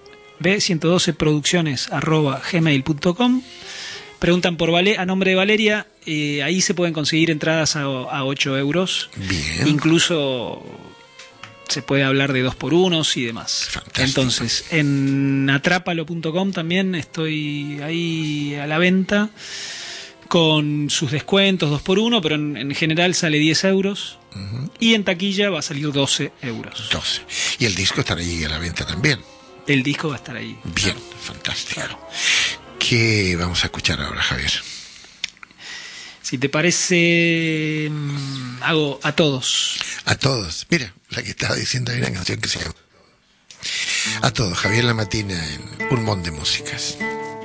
b112producciones@gmail.com. Preguntan por a nombre de Valeria, ahí se pueden conseguir entradas a 8 euros. Bien. Incluso se puede hablar de 2x1 y demás. Fantástico. Entonces, en atrapalo.com también estoy ahí a la venta, con sus descuentos 2x1, pero en general sale 10 euros. Y en taquilla va a salir 12 euros. 12. Y el disco estará allí a la venta también. El disco va a estar ahí. Bien, claro. fantástico. Claro. ¿Qué vamos a escuchar ahora, Javier? Si te parece, hago A Todos. A Todos. Mira, la que estaba diciendo, hay una canción que se llama A Todos. Javier Lamatina en Un Mon de Músicas.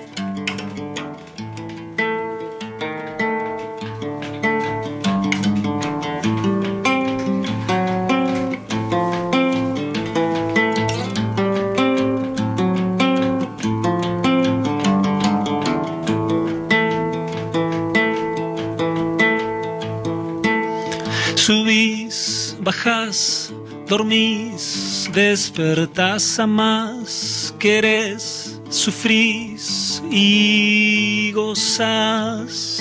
Subís, bajás, dormís, despertás, amás, querés, sufrís y gozás.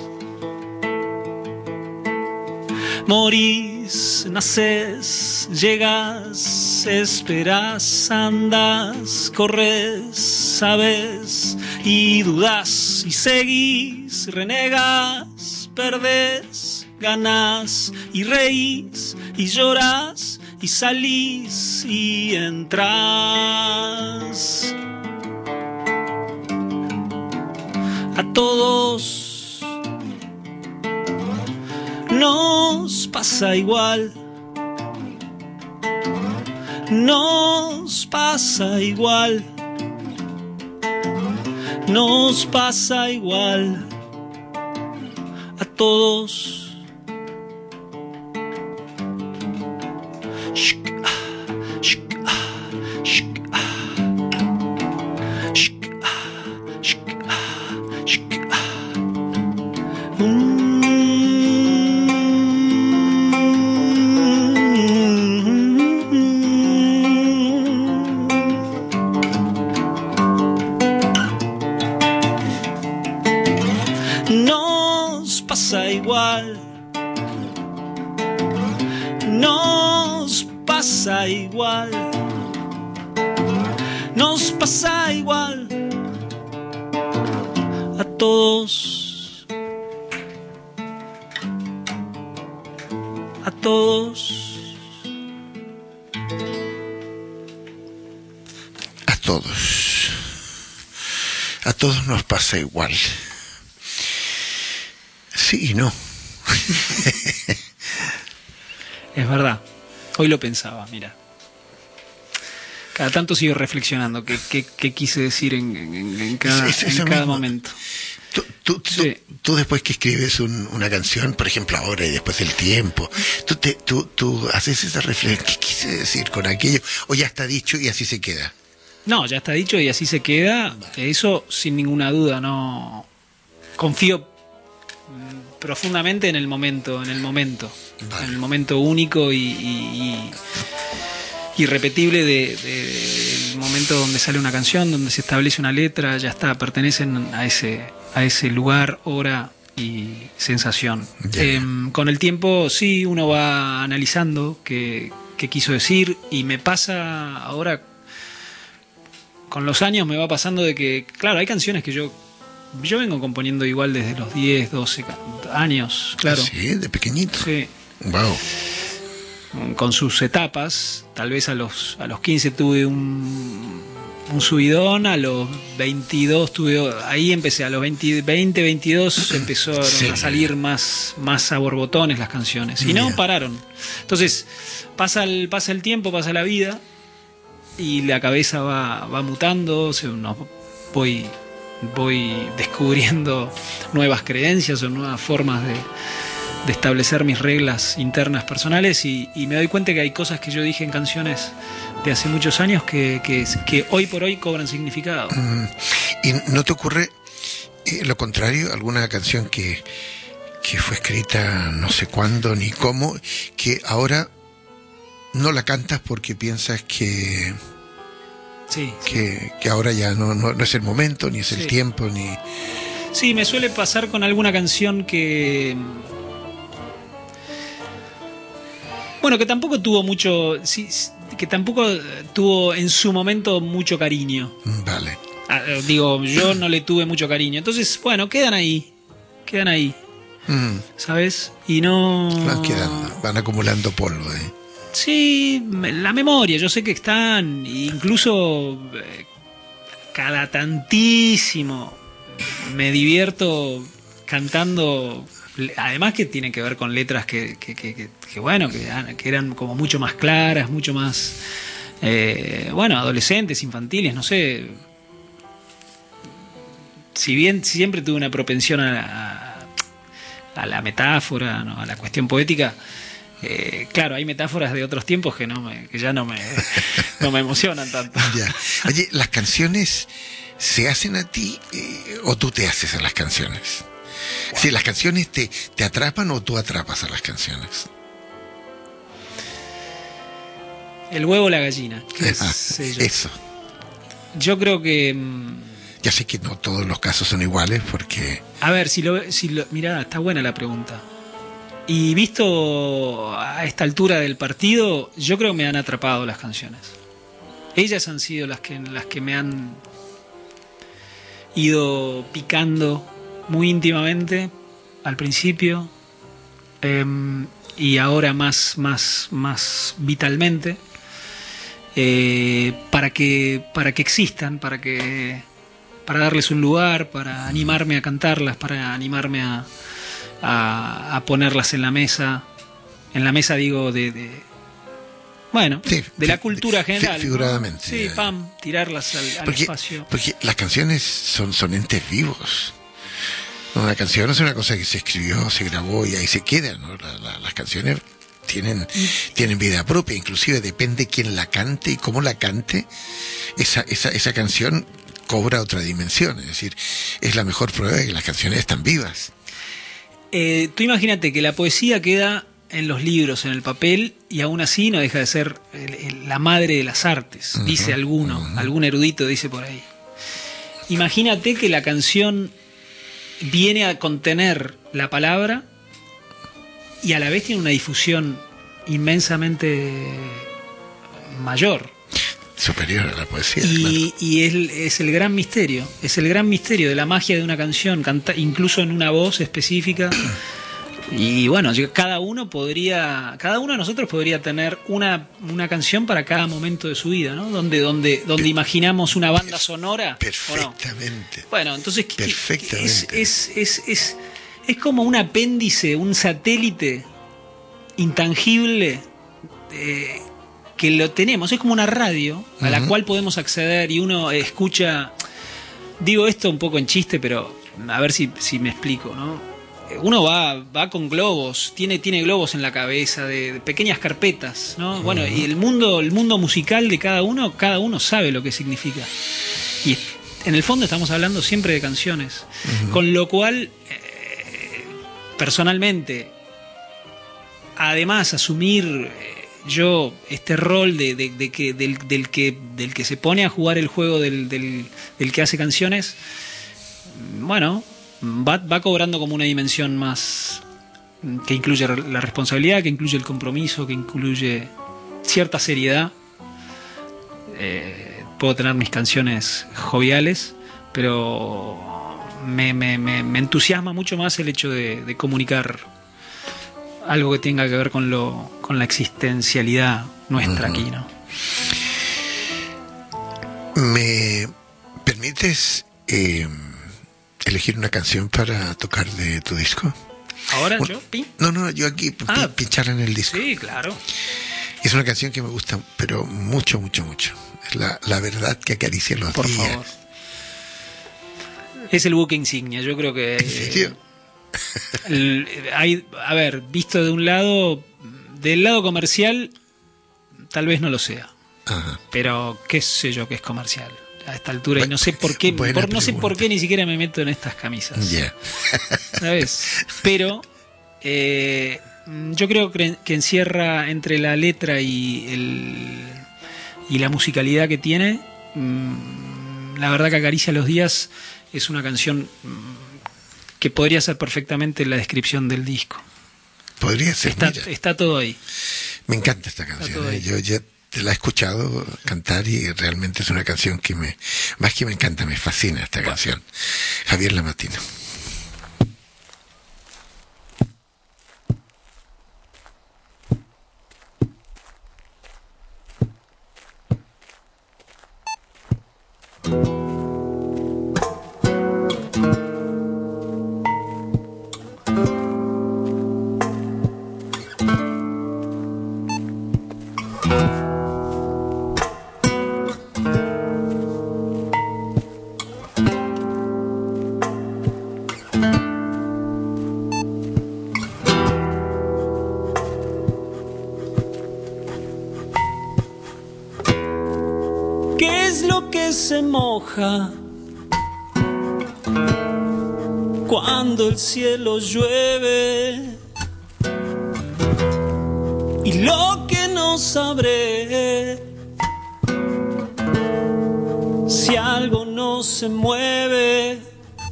Morís, nacés, llegás, esperás, andás, corres, sabes y dudás y seguís, renegás, perdés, ganás y reís y llorás y salís y entrás. A todos nos pasa igual, nos pasa igual, nos pasa igual, a todos. Nos pasa igual, nos pasa igual, nos pasa igual a todos, a todos, a todos, a todos nos pasa igual. Sí y no. Es verdad. Hoy lo pensaba, mira. Cada tanto sigo reflexionando qué quise decir en cada momento. Tú después que escribes una canción, por ejemplo ahora y después del tiempo, tú haces esa reflexión, ¿qué quise decir con aquello? O ya está dicho y así se queda. No, ya está dicho y así se queda. Eso sin ninguna duda, no. Confío profundamente en el momento, vale. En el momento único y irrepetible del momento donde sale una canción, donde se establece una letra, ya está, pertenecen a ese lugar, hora y sensación. Con el tiempo sí, uno va analizando qué quiso decir, y me pasa ahora, con los años me va pasando de que, claro, hay canciones que yo vengo componiendo igual desde los 10, 12 años, claro. Sí, de pequeñito. Sí. Wow. Con sus etapas, tal vez a los 15 tuve un subidón, a los 22 ahí empecé, a los 20, 22 empezó a salir más a borbotones las canciones, y no pararon. Entonces, pasa el tiempo, pasa la vida, y la cabeza va mutando, voy descubriendo nuevas creencias o nuevas formas de establecer mis reglas internas personales, y me doy cuenta que hay cosas que yo dije en canciones de hace muchos años que hoy por hoy cobran significado. ¿Y no te ocurre lo contrario? ¿Alguna canción que fue escrita no sé cuándo ni cómo, que ahora no la cantas porque piensas que ahora ya no es el momento, ni es el tiempo, ni... Sí, me suele pasar con alguna canción que tampoco tuvo mucho, que tampoco tuvo en su momento mucho cariño. Vale. Digo, yo no le tuve mucho cariño. Entonces, bueno, quedan ahí quedan ahí, ¿sabes? Y no... Van quedando, van acumulando polvo. Sí, la memoria, yo sé que están, incluso cada tantísimo me divierto cantando, además que tienen que ver con letras que eran como mucho más claras, mucho más, adolescentes, infantiles, no sé. Si bien siempre tuve una propensión a la metáfora, ¿no? A la cuestión poética, claro, hay metáforas de otros tiempos que ya no me emocionan tanto. Ya. Oye, ¿las canciones se hacen a ti o tú te haces a las canciones? Wow. Si las canciones te atrapan o tú atrapas a las canciones. El huevo o la gallina. ¿Qué sé yo? Eso. Yo creo que... Ya sé que no todos los casos son iguales porque... A ver, mirá, está buena la pregunta. Y visto a esta altura del partido, yo creo que me han atrapado las canciones. Ellas han sido las que me han ido picando muy íntimamente al principio, y ahora más vitalmente, para que existan, para darles un lugar, para animarme a cantarlas, para animarme a ponerlas en la mesa digo, de la cultura general, figuradamente, ¿no? Sí, tirarlas al espacio. Porque las canciones son entes vivos. Una canción no es una cosa que se escribió, se grabó y ahí se queda, ¿no? Las canciones tienen vida propia, inclusive depende quién la cante y cómo la cante, esa canción cobra otra dimensión, es decir, es la mejor prueba de que las canciones están vivas. Tú imagínate que la poesía queda en los libros, en el papel, y aún así no deja de ser la madre de las artes, dice algún erudito dice por ahí. Imagínate que la canción viene a contener la palabra y a la vez tiene una difusión inmensamente mayor, superior a la poesía, y es el gran misterio de la magia de una canción, incluso en una voz específica. Y bueno, cada uno de nosotros podría tener una canción para cada momento de su vida, ¿no? Donde imaginamos una banda sonora. Perfectamente. ¿O no? Bueno, entonces perfectamente. Es como un apéndice, un satélite intangible, que lo tenemos, es como una radio a la cual podemos acceder y uno escucha. Digo esto un poco en chiste, pero a ver si me explico, ¿no? Uno va con globos, tiene globos en la cabeza, de pequeñas carpetas, ¿no? Bueno, y el mundo musical de cada uno sabe lo que significa. Y en el fondo estamos hablando siempre de canciones. Con lo cual, personalmente, además asumir yo este rol del que se pone a jugar el juego del que hace canciones, bueno, va cobrando como una dimensión más, que incluye la responsabilidad, que incluye el compromiso, que incluye cierta seriedad. Puedo tener mis canciones joviales, pero me entusiasma mucho más el hecho de comunicar algo que tenga que ver con la existencialidad nuestra aquí, ¿no? ¿Me permites elegir una canción para tocar de tu disco? ¿Ahora yo? No, yo aquí pincharla en el disco. Sí, claro. Es una canción que me gusta, pero mucho, mucho, mucho. Es la verdad que acaricia los días. Por favor. Es el buque insignia, yo creo que... ¿En serio? A ver, visto de un lado, del lado comercial, tal vez no lo sea. Ajá. Pero qué sé yo que es comercial a esta altura, y no sé por qué, no sé por qué ni siquiera me meto en estas camisas. Yeah. ¿Sabes? Pero yo creo que encierra entre la letra y la musicalidad que tiene, la verdad que acaricia los días. Es una canción que podría ser perfectamente la descripción del disco. Podría ser. Está todo ahí. Me encanta esta canción. Yo ya te la he escuchado cantar y realmente es una canción que más que me encanta, me fascina esta canción. Javier Lamatino. es lo que se moja cuando el cielo llueve? Y lo que no sabré, si algo no se mueve.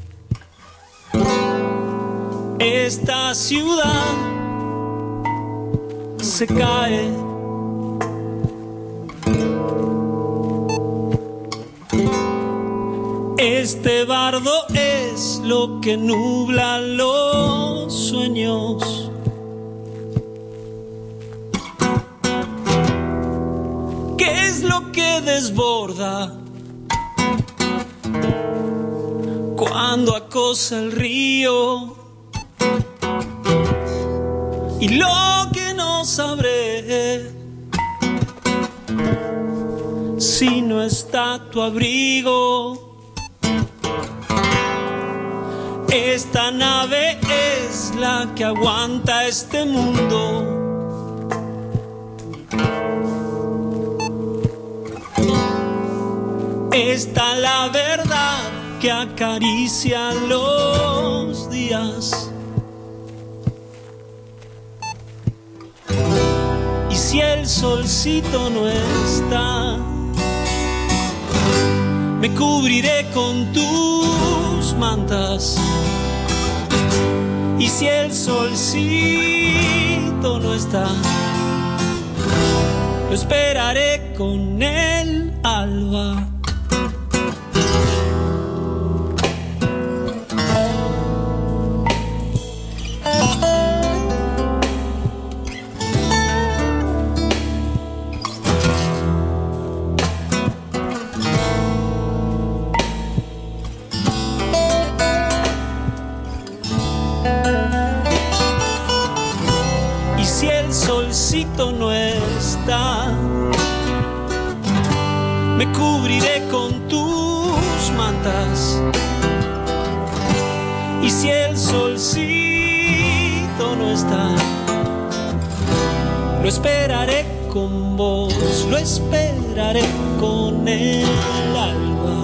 Esta ciudad se cae. Este bardo es lo que nubla los sueños. ¿Qué es lo que desborda cuando acosa el río? Y lo que no sabré, si no está tu abrigo. Esta nave es la que aguanta este mundo. Esta la verdad que acaricia los días. Y si el solcito no está, me cubriré con tus mantas. Y si el solcito no está, lo esperaré con el alba. No está, me cubriré con tus mantas. Y si el solcito no está, lo esperaré con vos, lo esperaré con el alba.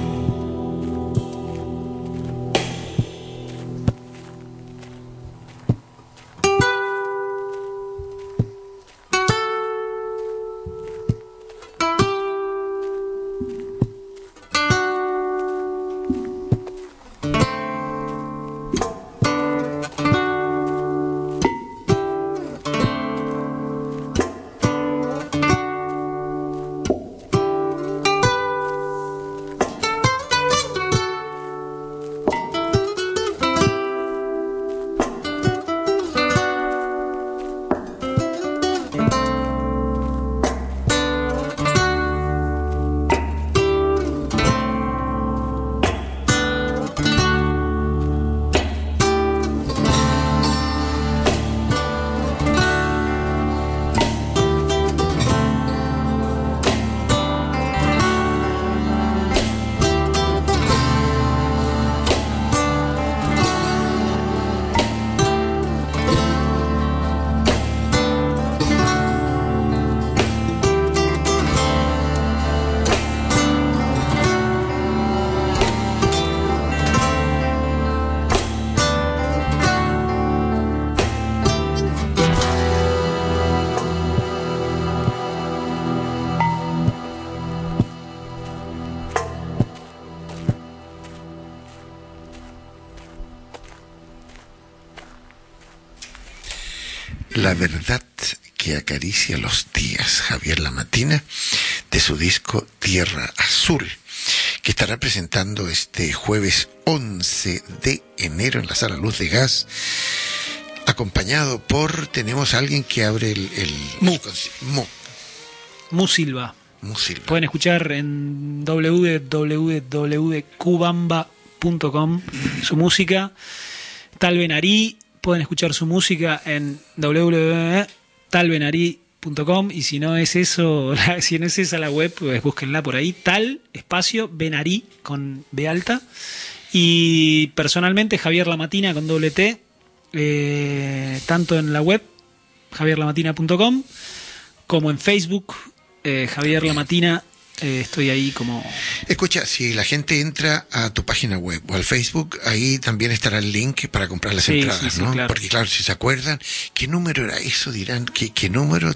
La verdad que acaricia los días, Javier Lamatina, de su disco Tierra Azul, que estará presentando este jueves 11 de enero en la Sala Luz de Gas, acompañado por, tenemos a alguien que abre el Mu Silva. Pueden escuchar en www.cubamba.com su música. Tal Benarí, pueden escuchar su música en www.talbenarí.com, y si no es eso, si no es esa la web, pues búsquenla por ahí, Tal espacio Benarí con B alta. Y personalmente Javier Lamatina con doble T, tanto en la web javierlamatina.com como en Facebook, Javier Lamatina Estoy ahí como... Escucha, si la gente entra a tu página web o al Facebook, ahí también estará el link para comprar las entradas, ¿no? Claro. Porque claro, si se acuerdan, ¿qué número era eso? Dirán, ¿qué número?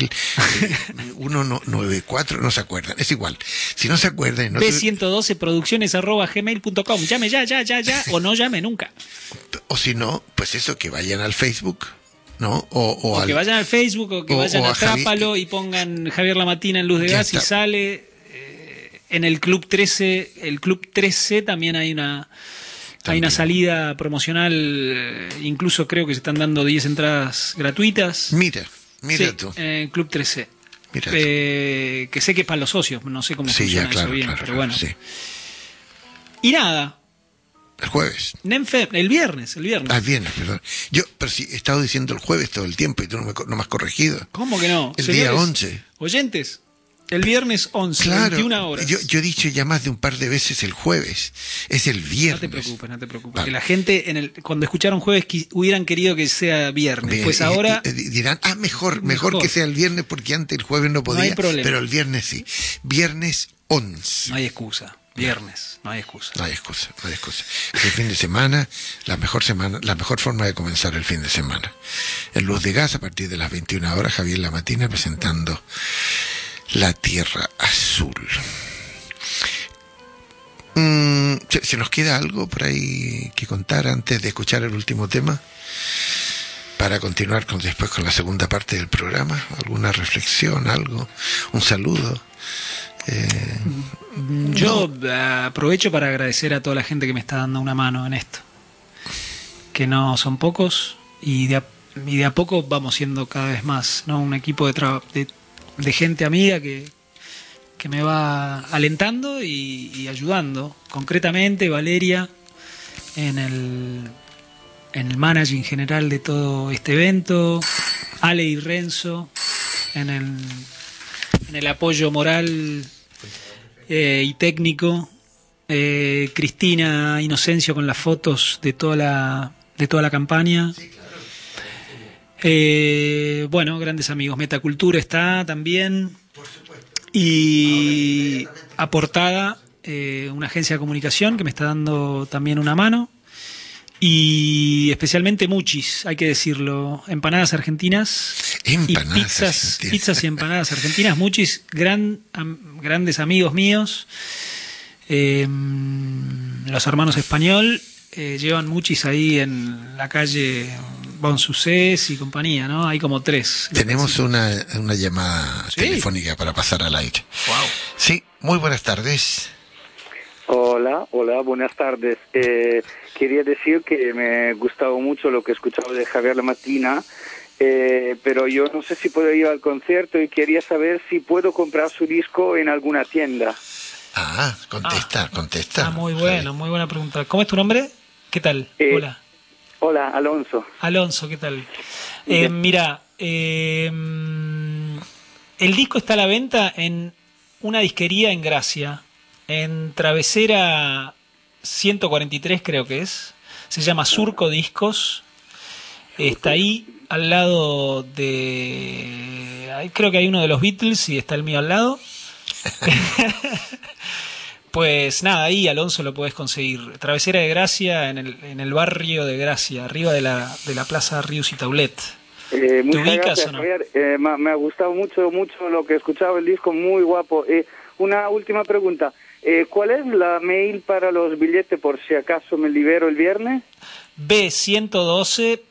3194, no se acuerdan. Es igual. Si no se acuerdan... No B112 producciones@gmail.com. Llame ya, o no llame nunca. O si no, pues eso, que vayan al Facebook, ¿no? O que vayan al Facebook, o que vayan a Trápalo y pongan Javier Lamattina en Luz de Gas y sale. En el Club 13, el Club 13 también hay una salida promocional, incluso creo que se están dando 10 entradas gratuitas. Mira sí, tú. En el Club 13. Mira que sé que es para los socios, no sé cómo funciona ya, claro, eso bien, claro, pero bueno. Sí. Y nada. El jueves. El viernes. El viernes, perdón. Pero si he estado diciendo el jueves todo el tiempo y tú no me has corregido. ¿Cómo que no? El Señores, día 11. Oyentes, el viernes 11, claro, 21 horas. Yo he dicho ya más de un par de veces el jueves. Es el viernes. No te preocupes. Vale. Que la gente, cuando escucharon jueves, hubieran querido que sea viernes. Bien, pues ahora... dirán, mejor que sea el viernes porque antes el jueves no podía. No hay problema. Pero el viernes sí. Viernes 11. No hay excusa. Viernes, no hay excusa. No hay excusa. Es el fin de semana, la mejor forma de comenzar el fin de semana. En Luz de Gas, a partir de las 21 horas, Javier Lamattina presentando La Tierra Azul. ¿Se nos queda algo por ahí que contar antes de escuchar el último tema? Para continuar después con la segunda parte del programa. ¿Alguna reflexión, algo? ¿Un saludo? Yo aprovecho para agradecer a toda la gente que me está dando una mano en esto, que no son pocos y de a poco vamos siendo cada vez más, ¿no? Un equipo de gente amiga que me va alentando y ayudando. Concretamente Valeria en el managing general de todo este evento, Ale y Renzo en el apoyo moral y técnico, Cristina Inocencio con las fotos de toda la campaña. Bueno, grandes amigos. Metacultura está también. Y aportada una agencia de comunicación que me está dando también una mano. Y especialmente Muchis, hay que decirlo, empanadas argentinas y pizzas y empanadas argentinas. Muchis, grandes amigos míos, los hermanos Español, llevan Muchis ahí en la calle Bonsucés y compañía, ¿no? Hay como 3. Tenemos una llamada telefónica para pasar al aire. Wow. Sí, muy buenas tardes. Hola, buenas tardes. Quería decir que me ha gustado mucho lo que he escuchado de Javier Lamattina, pero yo no sé si puedo ir al concierto y quería saber si puedo comprar su disco en alguna tienda. Contesta. Muy buena pregunta. ¿Cómo es tu nombre? ¿Qué tal? Hola. Hola, Alonso. Alonso, ¿qué tal? Mira, el disco está a la venta en una disquería en Gracia, en Travesera 143 creo que es. Se llama Surco Discos. Está ahí al lado de... Creo que hay uno de los Beatles y está el mío al lado. Pues nada, ahí Alonso lo podés conseguir. Travesera de Gracia, en el barrio de Gracia, arriba de la Plaza Ríos y Taulet. ¿Te ubicas o no? Javier, me ha gustado mucho lo que he escuchado, el disco muy guapo. Una última pregunta. ¿Cuál es la mail para los billetes por si acaso me libero el viernes? B112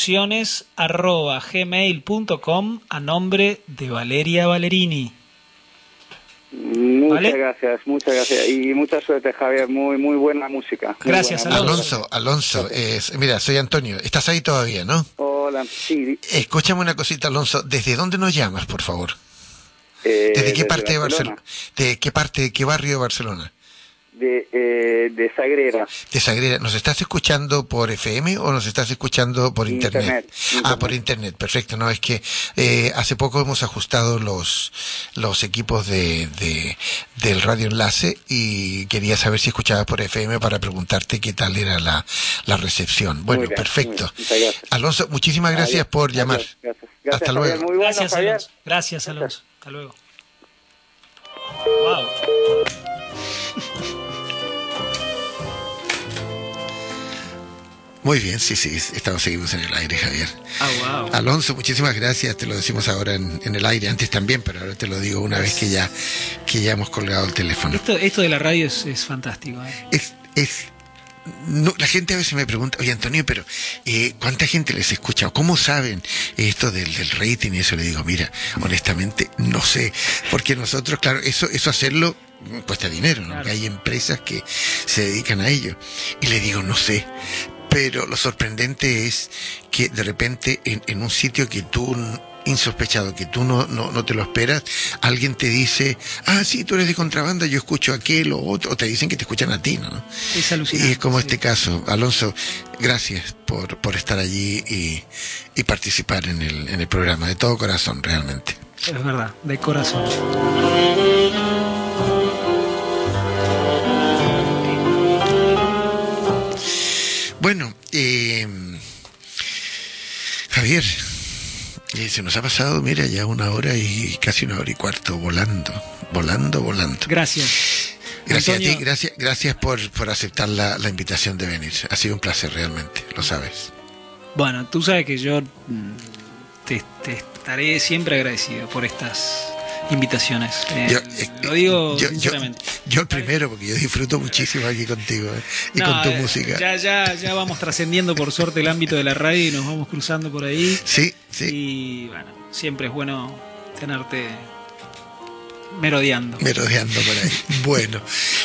producciones@gmail.com a nombre de Valeria Valerini. Muchas gracias y mucha suerte, Javier. Muy buena música. Gracias, Alonso. Mira, soy Antonio. ¿Estás ahí todavía, no? Hola, sí. Escúchame una cosita, Alonso. ¿Desde dónde nos llamas, por favor? ¿Desde qué parte de Barcelona? ¿De qué barrio de Barcelona? De Sagrera. De Sagrera. ¿Nos estás escuchando por FM o nos estás escuchando por Internet? Por Internet, perfecto. No, es que hace poco hemos ajustado los equipos del Radio Enlace y quería saber si escuchabas por FM para preguntarte qué tal era la recepción. Bueno, bien, perfecto. Alonso, muchísimas gracias por llamar. Gracias, Hasta luego. Javier, muy bueno, gracias, Javier. Alonso. Gracias, Alonso. Hasta luego. Wow. Muy bien, sí, seguimos en el aire, Javier. Wow. Alonso, muchísimas gracias, te lo decimos ahora en el aire, antes también, pero ahora te lo digo una vez que ya hemos colgado el teléfono. Esto de la radio es fantástico. No, la gente a veces me pregunta, oye Antonio, pero ¿cuánta gente les escucha? ¿O cómo saben esto del rating? Y eso le digo, mira, honestamente no sé, porque nosotros, claro, eso hacerlo cuesta dinero, ¿no? Claro. Porque hay empresas que se dedican a ello. Y le digo, no sé. Pero lo sorprendente es que de repente en un sitio que tú, insospechado, que tú no te lo esperas, alguien te dice, sí, tú eres de Contrabanda, yo escucho aquel o otro, o te dicen que te escuchan a ti, ¿no? Es alucinante. Y es como sí. este caso. Alonso, gracias por estar allí y participar en el programa, de todo corazón, realmente. Es verdad, de corazón. Bueno, Javier, se nos ha pasado, mira, ya 1 hora y casi 1 hora y cuarto volando. Gracias. Gracias Antonio, a ti, gracias por aceptar la invitación de venir. Ha sido un placer realmente, lo sabes. Bueno, tú sabes que yo te estaré siempre agradecido por estas invitaciones. Lo digo sinceramente. Yo el primero, porque yo disfruto muchísimo aquí contigo y No, con tu música. Ya vamos trascendiendo por suerte el ámbito de la radio y nos vamos cruzando por ahí. Sí. Y bueno, siempre es bueno tenerte merodeando por ahí. Bueno,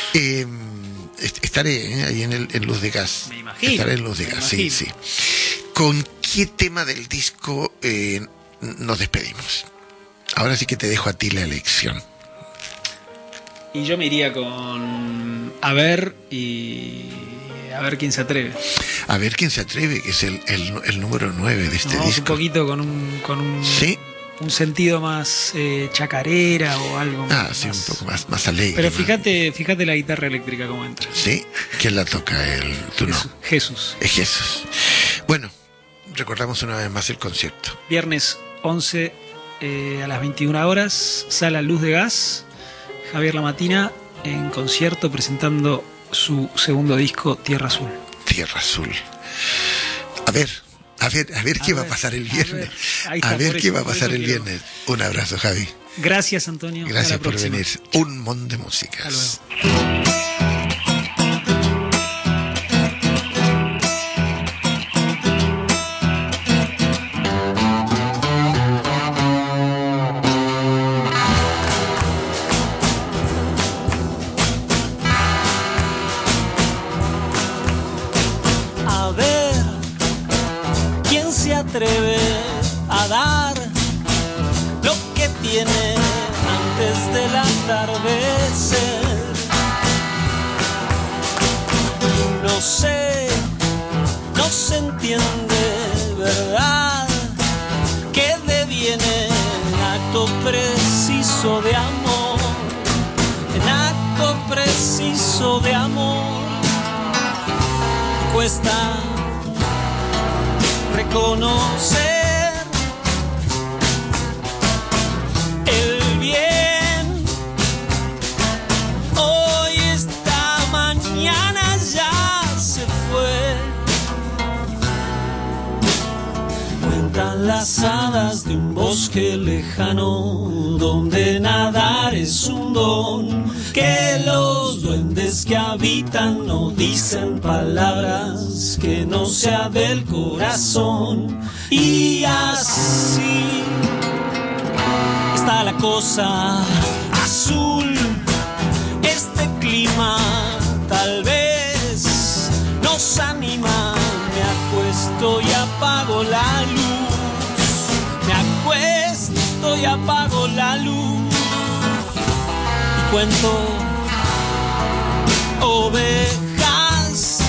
estaré ahí en Luz de Gas. Me imagino. Estaré en Luz de Gas, sí. ¿Con qué tema del disco nos despedimos? Ahora sí que te dejo a ti la elección. Y yo me iría con A ver quién se atreve. A ver quién se atreve, que es el número 9 de este Vamos disco. un poquito con un ¿Sí? un sentido más chacarera o algo más. Sí, un poco más alegre. Pero más. fíjate la guitarra eléctrica cómo entra. ¿Sí? ¿Quién la toca? Tú no. Jesús. Es Jesús. Bueno, recordamos una vez más el concierto. Viernes 11 a las 21 horas, Sala Luz de Gas, Javier Lamatina en concierto presentando su segundo disco, Tierra Azul. Tierra Azul. A ver qué va a pasar el viernes. A ver qué va a pasar el viernes. Un abrazo, Javi. Gracias, Antonio. Gracias por venir. Un montón de músicas. Hasta luego. Atreve a dar lo que tiene antes del atardecer. No sé, no se entiende, ¿verdad? Que deviene en acto preciso de amor, en acto preciso de amor. Cuesta reconocer el bien. Hoy esta mañana ya se fue. Cuentan las hadas de un bosque lejano donde nadar es un don, que los duendes que habitan no dicen palabras que no sea del corazón. Y así está la cosa azul. Este clima tal vez nos anima. Me acuesto y apago la luz. Me acuesto y apago la luz. Y cuento ovejas.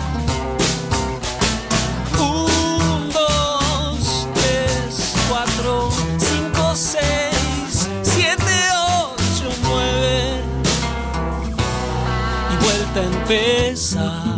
1, 2, 3, 4, 5, 6, 7, 8, 9. Y vuelta a empezar.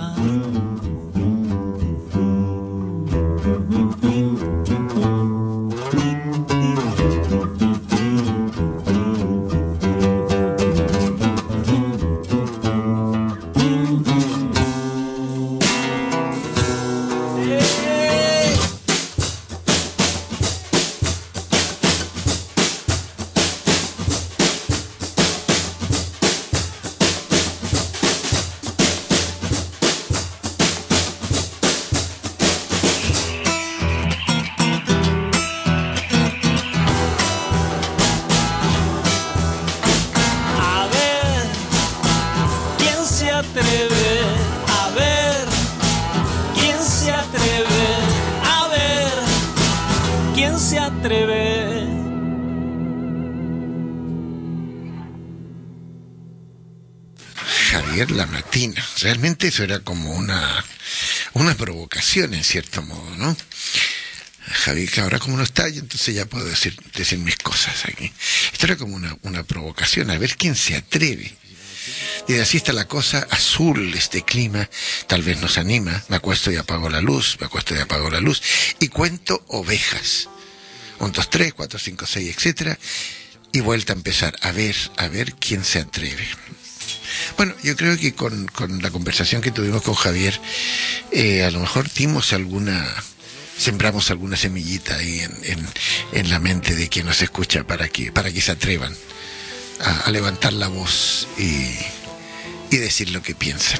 Javier Lamartina. Realmente eso era como una provocación en cierto modo, ¿no? Javier, que ahora como no está, yo entonces ya puedo decir mis cosas aquí. Esto era como una provocación, a ver quién se atreve. Y así está la cosa, azul este clima, tal vez nos anima. Me acuesto y apago la luz, y cuento ovejas. 1, 2, 3, 4, 5, 6, etcétera. Y vuelta a empezar, a ver quién se atreve. Bueno, yo creo que con la conversación que tuvimos con Javier, a lo mejor sembramos alguna semillita ahí en la mente de quien nos escucha para que se atrevan a levantar la voz y decir lo que piensan.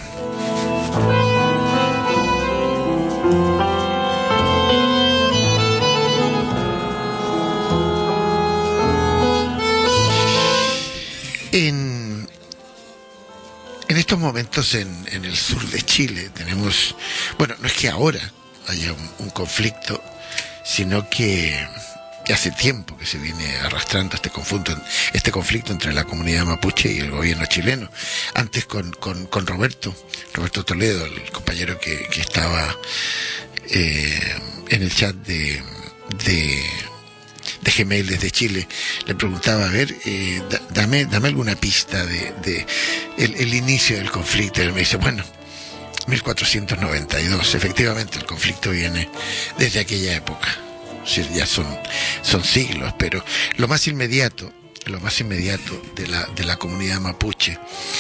En estos momentos en el sur de Chile tenemos, bueno, no es que ahora haya un conflicto, sino que hace tiempo que se viene arrastrando este conflicto entre la comunidad mapuche y el gobierno chileno. Antes con Roberto Toledo, el compañero que estaba en el chat de Gmail desde Chile, le preguntaba, a ver, dame alguna pista de el inicio del conflicto. Y él me dice, bueno, 1492, efectivamente el conflicto viene desde aquella época. Sí, ya son siglos, pero lo más inmediato de la comunidad mapuche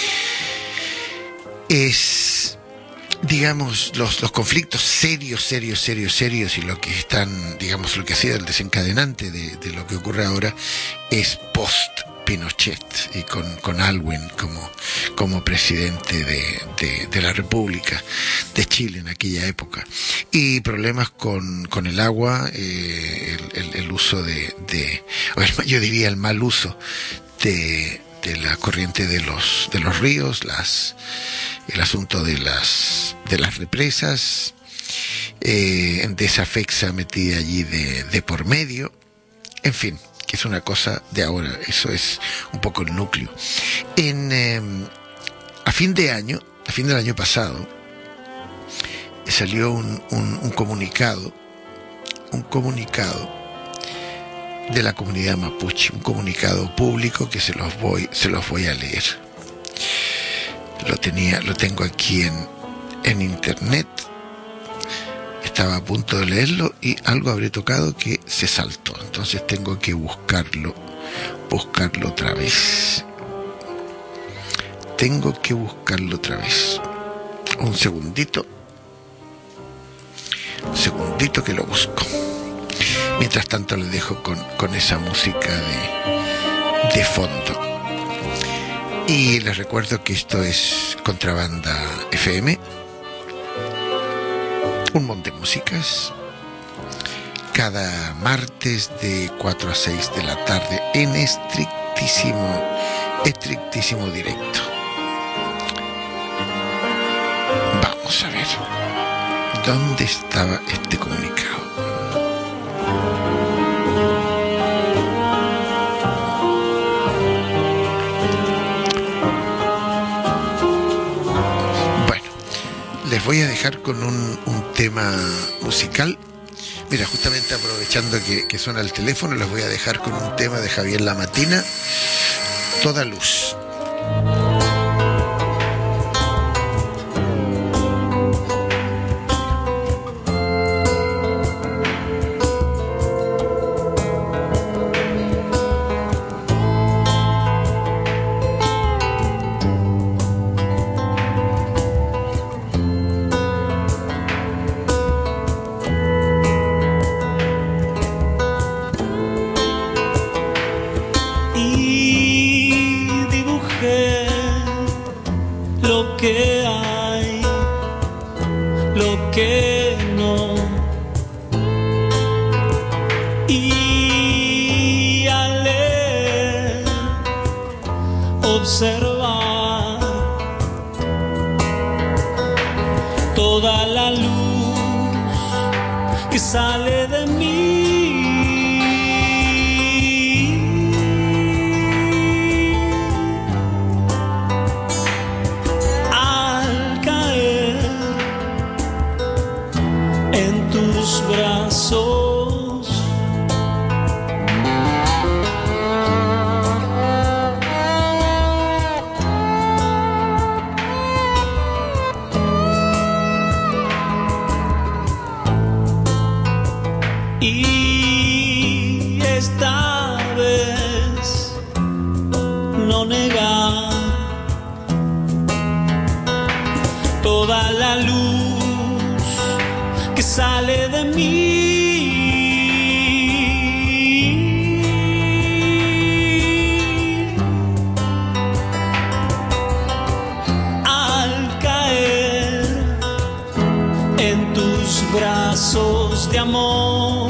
es, digamos, los conflictos serios y lo que están, digamos, lo que ha sido el desencadenante de lo que ocurre ahora es post Pinochet y con Aylwin como presidente de la República de Chile en aquella época, y problemas con el agua, el uso yo diría el mal uso de la corriente de los ríos, el asunto de las represas, de esa FEXA metida allí de por medio, en fin, que es una cosa de ahora. Eso es un poco el núcleo. A fin del año pasado, salió un comunicado de la comunidad mapuche, un comunicado público que se los voy a leer. Lo tengo aquí en internet. Estaba a punto de leerlo y algo habré tocado que se saltó. Entonces tengo que buscarlo otra vez. Un segundito que lo busco. Mientras tanto le dejo con esa música de fondo. Y les recuerdo que esto es Contrabanda FM, un montón de músicas, cada martes de 4 a 6 de la tarde en estrictísimo directo. Vamos a ver dónde estaba este comunicado. Les voy a dejar con un tema musical. Mira, justamente aprovechando que suena el teléfono, les voy a dejar con un tema de Javier Lamartina, Toda Luz. Observar toda la luz que sale de mí, no negar toda la luz que sale de mí. Al caer en tus brazos de amor,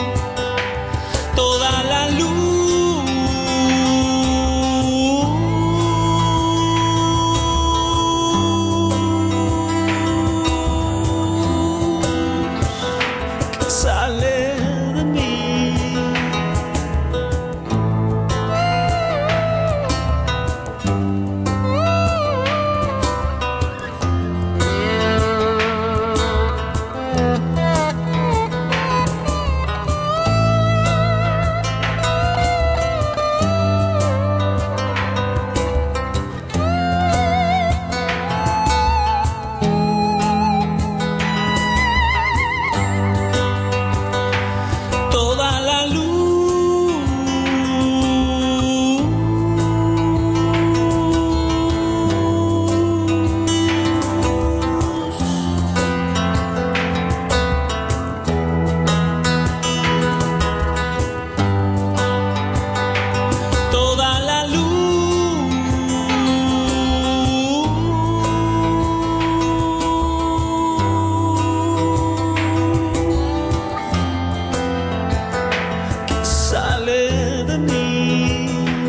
toda la luz que sale de mí. Toda la toda la luz que sale de mí.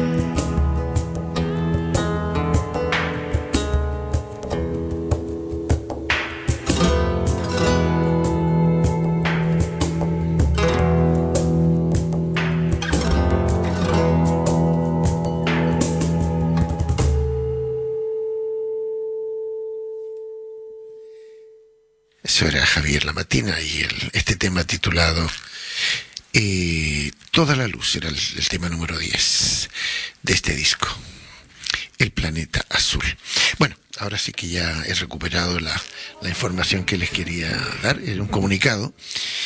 Eso era Javier Lamatina y este tema titulado Toda la luz era el tema número 10 de este disco, El Planeta Azul. Bueno, ahora sí que ya he recuperado la información que les quería dar. Era un comunicado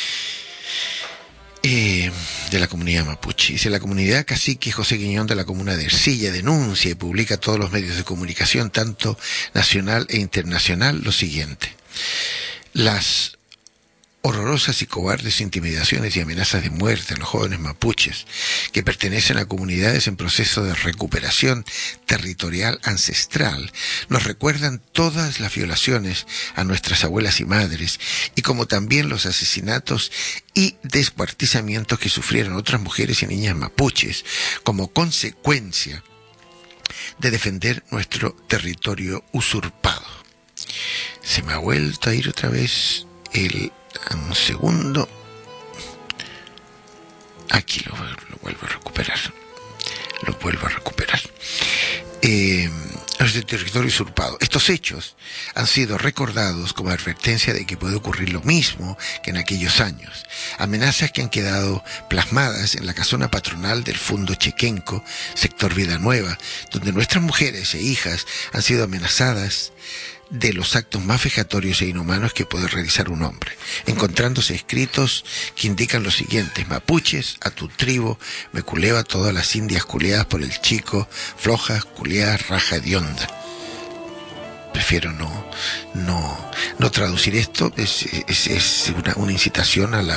de la comunidad mapuche. Dice: la comunidad cacique José Guiñón de la comuna de Ercilla denuncia y publica a todos los medios de comunicación, tanto nacional e internacional, lo siguiente: las horrorosas y cobardes intimidaciones y amenazas de muerte a los jóvenes mapuches que pertenecen a comunidades en proceso de recuperación territorial ancestral nos recuerdan todas las violaciones a nuestras abuelas y madres, y como también los asesinatos y descuartizamientos que sufrieron otras mujeres y niñas mapuches como consecuencia de defender nuestro territorio usurpado. Se me ha vuelto a ir otra vez un segundo. Aquí lo vuelvo a recuperar. Nuestro territorio usurpado. Estos hechos han sido recordados como advertencia de que puede ocurrir lo mismo que en aquellos años. Amenazas que han quedado plasmadas en la casona patronal del Fundo Chequenco, sector Vida Nueva, donde nuestras mujeres e hijas han sido amenazadas de los actos más vejatorios e inhumanos que puede realizar un hombre, encontrándose escritos que indican lo siguiente: mapuches, a tu tribu, me culeo a todas las indias culeadas por el chico, flojas, culeadas, raja de onda. Prefiero no traducir esto. Es una incitación a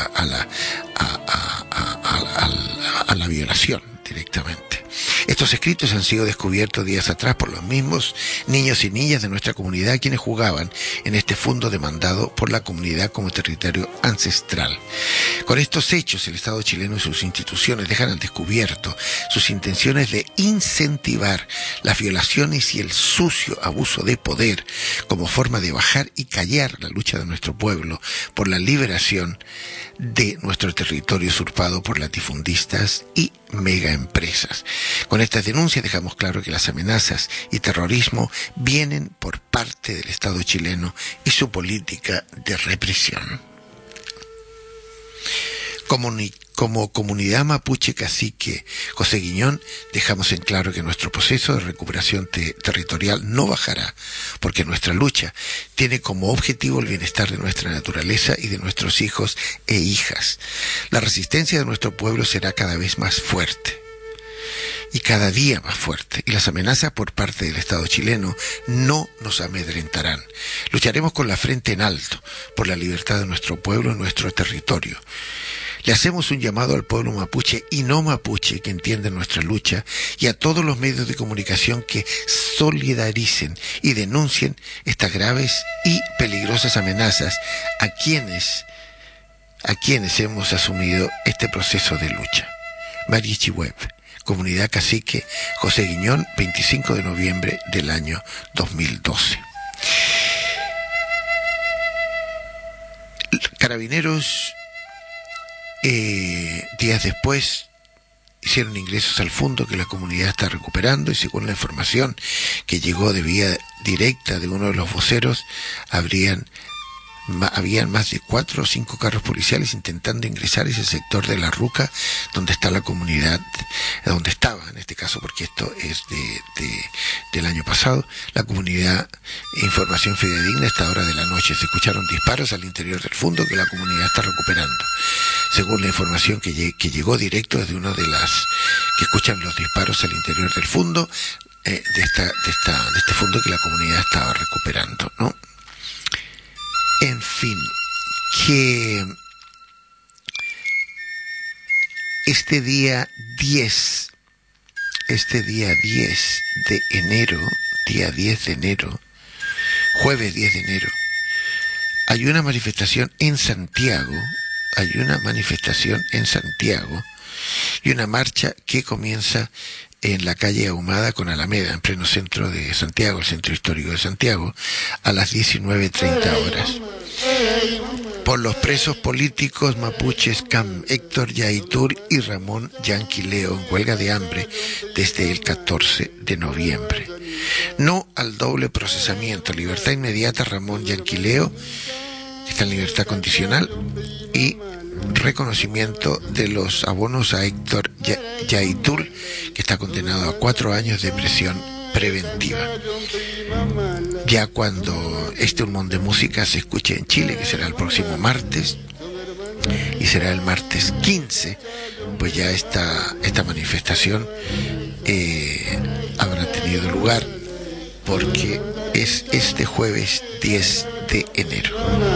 la violación directamente. Estos escritos han sido descubiertos días atrás por los mismos niños y niñas de nuestra comunidad, quienes jugaban en este fundo demandado por la comunidad como territorio ancestral. Con estos hechos, el Estado chileno y sus instituciones dejan al descubierto sus intenciones de incentivar las violaciones y el sucio abuso de poder como forma de bajar y callar la lucha de nuestro pueblo por la liberación de nuestro territorio usurpado por latifundistas y megaempresas. Con estas denuncias dejamos claro que las amenazas y terrorismo vienen por parte del Estado chileno y su política de represión. Como comunidad mapuche cacique José Guiñón, dejamos en claro que nuestro proceso de recuperación territorial no bajará, porque nuestra lucha tiene como objetivo el bienestar de nuestra naturaleza y de nuestros hijos e hijas. La resistencia de nuestro pueblo será cada vez más fuerte. y cada día más fuerte, y las amenazas por parte del Estado chileno no nos amedrentarán. Lucharemos con la frente en alto por la libertad de nuestro pueblo y nuestro territorio. Le hacemos un llamado al pueblo mapuche y no mapuche que entiende nuestra lucha, y a todos los medios de comunicación que solidaricen y denuncien estas graves y peligrosas amenazas a quienes hemos asumido este proceso de lucha. Mariachi Web, Comunidad Cacique, José Guiñón, 25 de noviembre del año 2012. Carabineros, días después, hicieron ingresos al fondo que la comunidad está recuperando, y según la información que llegó de vía directa de uno de los voceros, habían más de 4 o 5 carros policiales intentando ingresar a ese sector de la Ruca donde está la comunidad, donde estaba en este caso, porque esto es del año pasado, la comunidad. Información fidedigna: a esta hora de la noche se escucharon disparos al interior del fondo que la comunidad está recuperando, según la información que llegó directo desde uno de las que escuchan los disparos al interior del fondo, de este fondo que la comunidad estaba recuperando, ¿no? En fin, que este día 10 de enero, jueves 10 de enero, hay una manifestación en Santiago, y una marcha que comienza en la calle Ahumada con Alameda, en pleno centro de Santiago, el centro histórico de Santiago, a las 19:30 horas. Por los presos políticos mapuches Cam Héctor Yaitur y Ramón Yanquileo, en huelga de hambre desde el 14 de noviembre. No al doble procesamiento. Libertad inmediata Ramón Yanquileo, que está en libertad condicional, y reconocimiento de los abonos a Héctor Yaitul, que está condenado a 4 años de prisión preventiva. Ya cuando este Unmón de Música se escuche en Chile, que será el próximo martes, y será el martes 15, pues ya esta manifestación habrá tenido lugar, porque es este jueves 10 de enero.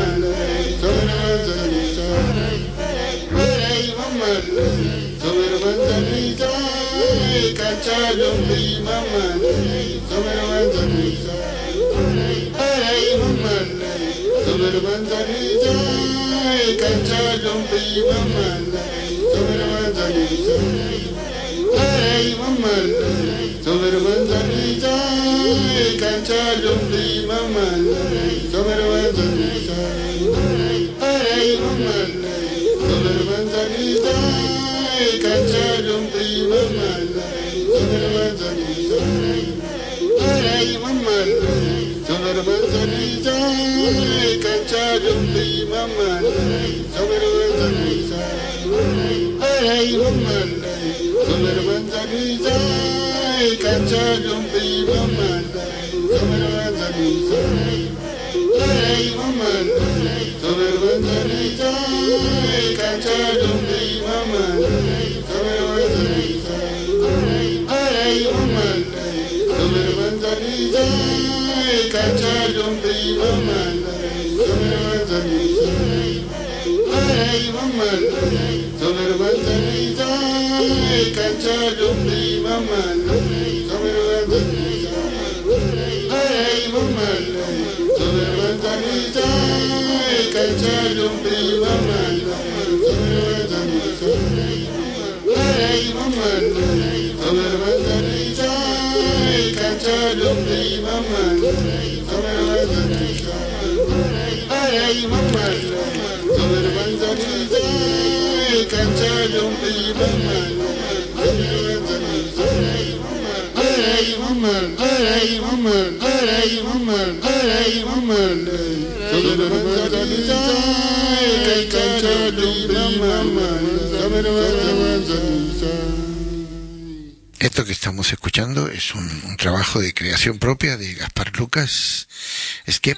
Esto que estamos escuchando es un trabajo de creación propia de Gaspar Lucas Skep,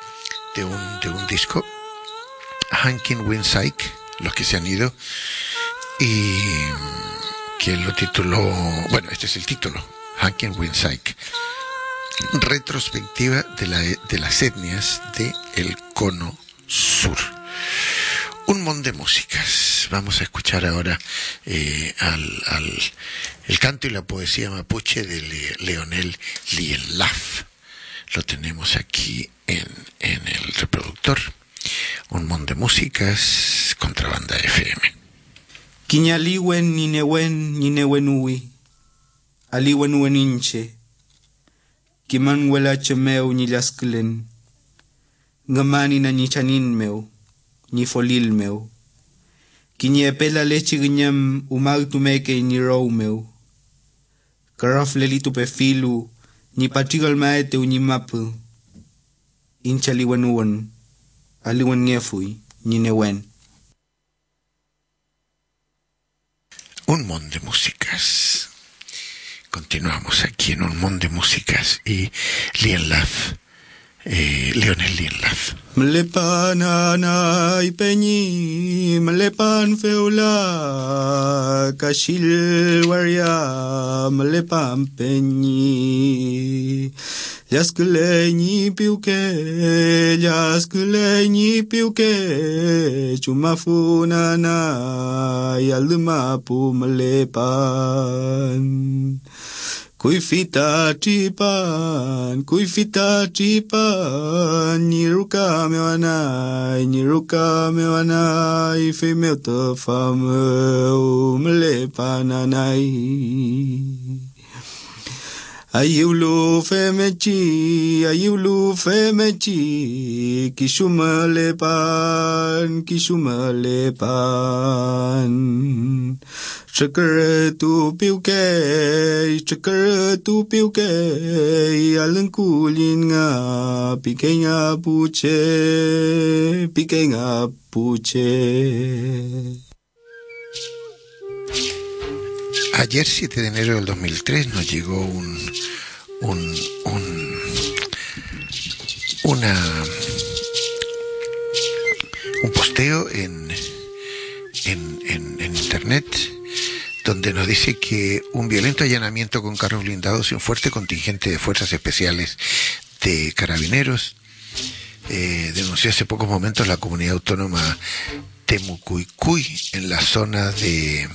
de un disco, Hankin Winsyke, los que se han ido, y que él lo tituló, bueno, este es el título, Haken Winsaik, retrospectiva de las etnias del Cono Sur. Un montón de músicas. Vamos a escuchar ahora el canto y la poesía mapuche de Leonel Lienlaf. Lo tenemos aquí en el reproductor. Un montón de músicas, Contrabanda FM. Kiñaliwen ninewenui, aliwen ueninche, kiman huelachemeu nilasklen, gamani na nichanin meu, ni folil meu, kiñepela leche guiñam umagtumeke ni rou meu, karaflelitu pefilu, ni pachigal maete unimapu, inchaliwen uan, aliwen ngefui, ninewen. Un montón de músicas. Continuamos aquí en un montón de músicas y Lienlaf, Leonel Lienlaf. Melepan anay peñi, melepan feula, kashil waria, melepan peñi. Yaskeleñi piuke, chumafunana, yaldumapu melepan. Kuifita chipan, niruka mewanai, femeu to fameu melepananai. Ayulu femechi, kishumalepan. Chakar tu piuke, alangkulin nga, pikenga puche. Ayer, 7 de enero del 2003, nos llegó un posteo en internet donde nos dice que un violento allanamiento con carros blindados y un fuerte contingente de fuerzas especiales de carabineros denunció hace pocos momentos la comunidad autónoma Temucuicuy en la zona de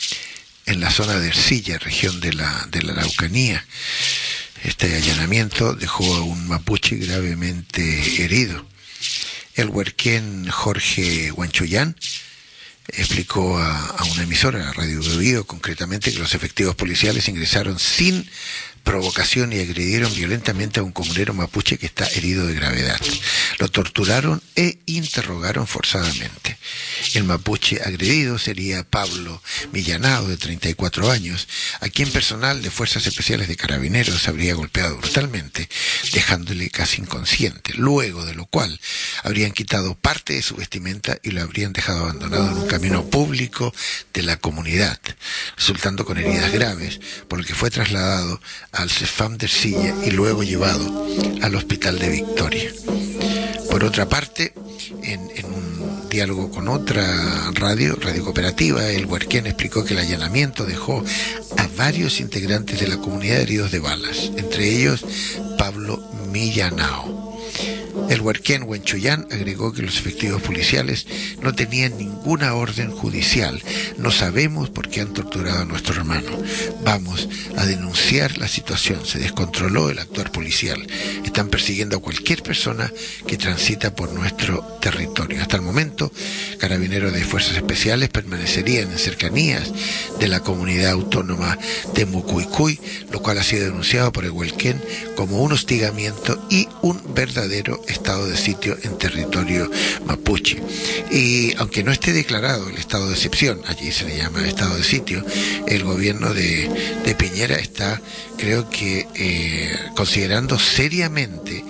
Ercilla, región de la Araucanía. Este allanamiento dejó a un mapuche gravemente herido. El huerquén Jorge Huanchuyán explicó a una emisora, a Radio Biobío, concretamente que los efectivos policiales ingresaron sin provocación y agredieron violentamente a un comunero mapuche que está herido de gravedad. Lo torturaron e interrogaron forzadamente. El mapuche agredido sería Pablo Millanao, de 34 años, a quien personal de Fuerzas Especiales de Carabineros habría golpeado brutalmente, dejándole casi inconsciente, luego de lo cual habrían quitado parte de su vestimenta y lo habrían dejado abandonado en un camino público de la comunidad, resultando con heridas graves, por lo que fue trasladado al CEFAM de Ercilla y luego llevado al Hospital de Victoria. Por otra parte, en un diálogo con otra radio cooperativa, el huerquén explicó que el allanamiento dejó a varios integrantes de la comunidad heridos de balas, entre ellos Pablo Millanao. El huerquén Huanchuyán agregó que los efectivos policiales no tenían ninguna orden judicial. No sabemos por qué han torturado a nuestro hermano. Vamos a denunciar la situación. Se descontroló el actuar policial. Están persiguiendo a cualquier persona que transita por nuestro territorio. Hasta el momento, carabineros de Fuerzas Especiales permanecerían en cercanías de la comunidad autónoma de Mucuicuy, lo cual ha sido denunciado por el huerquén como un hostigamiento y un verdadero estado de sitio en territorio mapuche. Y aunque no esté declarado el estado de excepción, allí se le llama estado de sitio, el gobierno de Piñera está, creo que, considerando seriamente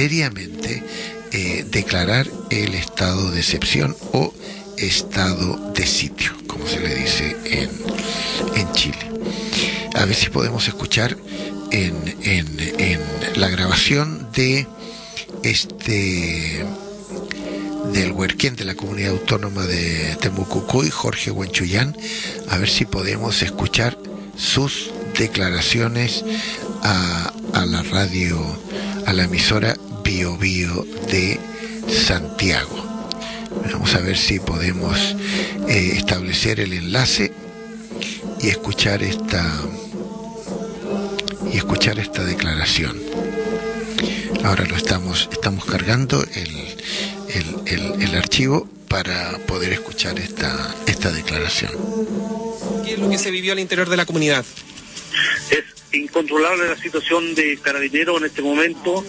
declarar el estado de excepción o estado de sitio, como se le dice en Chile. A ver si podemos escuchar en la grabación de del Huerquén de la Comunidad Autónoma de Temucucuy, Jorge Huenchuyán, a ver si podemos escuchar sus declaraciones a la radio, a la emisora Bio Bio de Santiago. Vamos a ver si podemos establecer el enlace y escuchar esta declaración. Ahora lo estamos cargando el archivo para poder escuchar esta declaración. ¿Qué es lo que se vivió al interior de la comunidad? Es incontrolable la situación de Carabineros en este momento.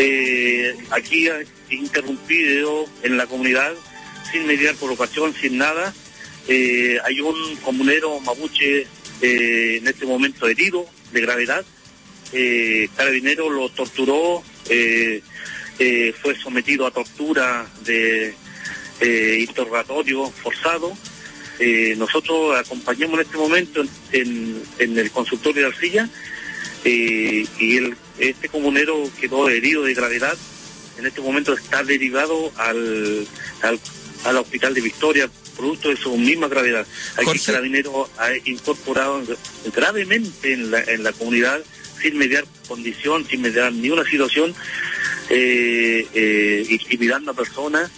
Aquí ha interrumpido en la comunidad sin mediar provocación, sin nada. Hay un comunero mapuche en este momento herido de gravedad. Carabineros lo torturó, fue sometido a tortura de interrogatorio forzado. Nosotros acompañamos en este momento en el consultorio de Arcilla, y este comunero quedó herido de gravedad. En este momento está derivado al hospital de Victoria, producto de su misma gravedad. Aquí Carabineros ha incorporado gravemente en la comunidad, sin mediar condición, sin mediar ni una situación, intimidando a personas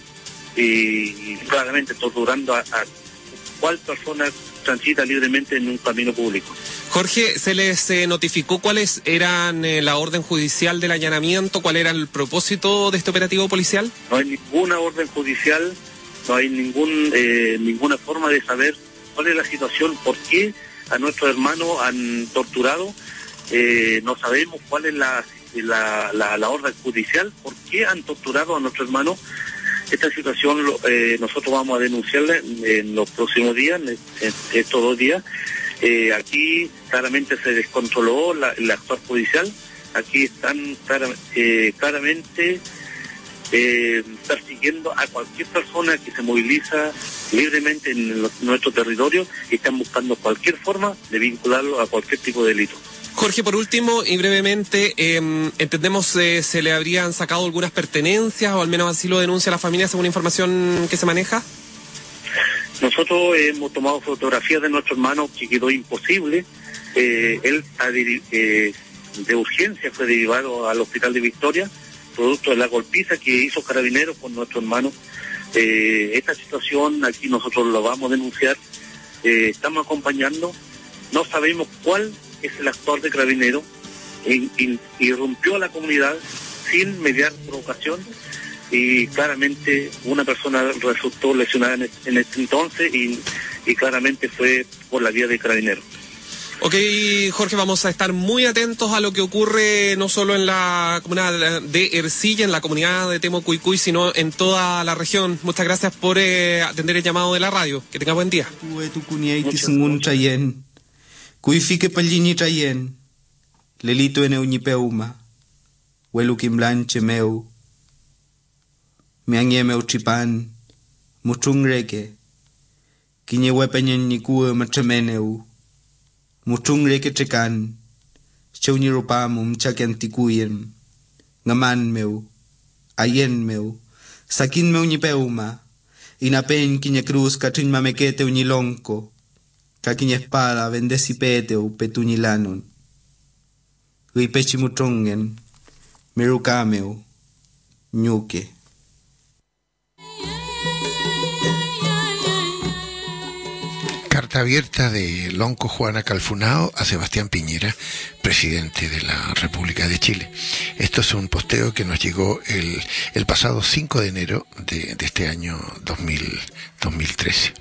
y claramente torturando a cual persona transita libremente en un camino público. Jorge, ¿se les notificó cuáles eran la orden judicial del allanamiento? ¿Cuál era el propósito de este operativo policial? No hay ninguna orden judicial, no hay ninguna forma de saber cuál es la situación, por qué a nuestros hermanos han torturado. No sabemos cuál es la orden judicial, por qué han torturado a nuestros hermanos. Esta situación nosotros vamos a denunciarla en los próximos días, en estos 2 días. Aquí claramente se descontroló la actual judicial. Aquí están claramente persiguiendo a cualquier persona que se moviliza libremente en nuestro territorio, y están buscando cualquier forma de vincularlo a cualquier tipo de delito. Jorge, por último y brevemente, entendemos se le habrían sacado algunas pertenencias, o al menos así lo denuncia la familia según información que se maneja. Nosotros hemos tomado fotografías de nuestro hermano, que quedó imposible. Él de urgencia fue derivado al hospital de Victoria, producto de la golpiza que hizo Carabineros con nuestro hermano. Esta situación aquí nosotros lo vamos a denunciar. Estamos acompañando. No sabemos cuál es el actuar de Carabineros. Irrumpió a la comunidad sin mediar provocación, y claramente una persona resultó lesionada en este entonces, y claramente fue por la vía de Carabineros. Ok, Jorge, vamos a estar muy atentos a lo que ocurre no solo en la comunidad de Ercilla, en la comunidad de Temucuicui, sino en toda la región. Muchas gracias por atender el llamado de la radio. Que tenga buen día. Kuifike palini trayen, lelito en eunipeuma, huelu kimblanche meu, mianye meu tripan, muchungreke, kinye wepenyen nikue matrameneu, muchungreke trekan, cheunirupamum chakiantikuyen, ngaman meu, ayen meu, sakin meu nipeuma, inapen kinye cruz katrin mamekete unilonko, kakinya espada bendecipete o petunilanon. Ripechimutongen, merukameu, ñuque. Carta abierta de Lonco Juana Calfunao a Sebastián Piñera, presidente de la República de Chile. Esto es un posteo que nos llegó el pasado 5 de enero de este año 2013.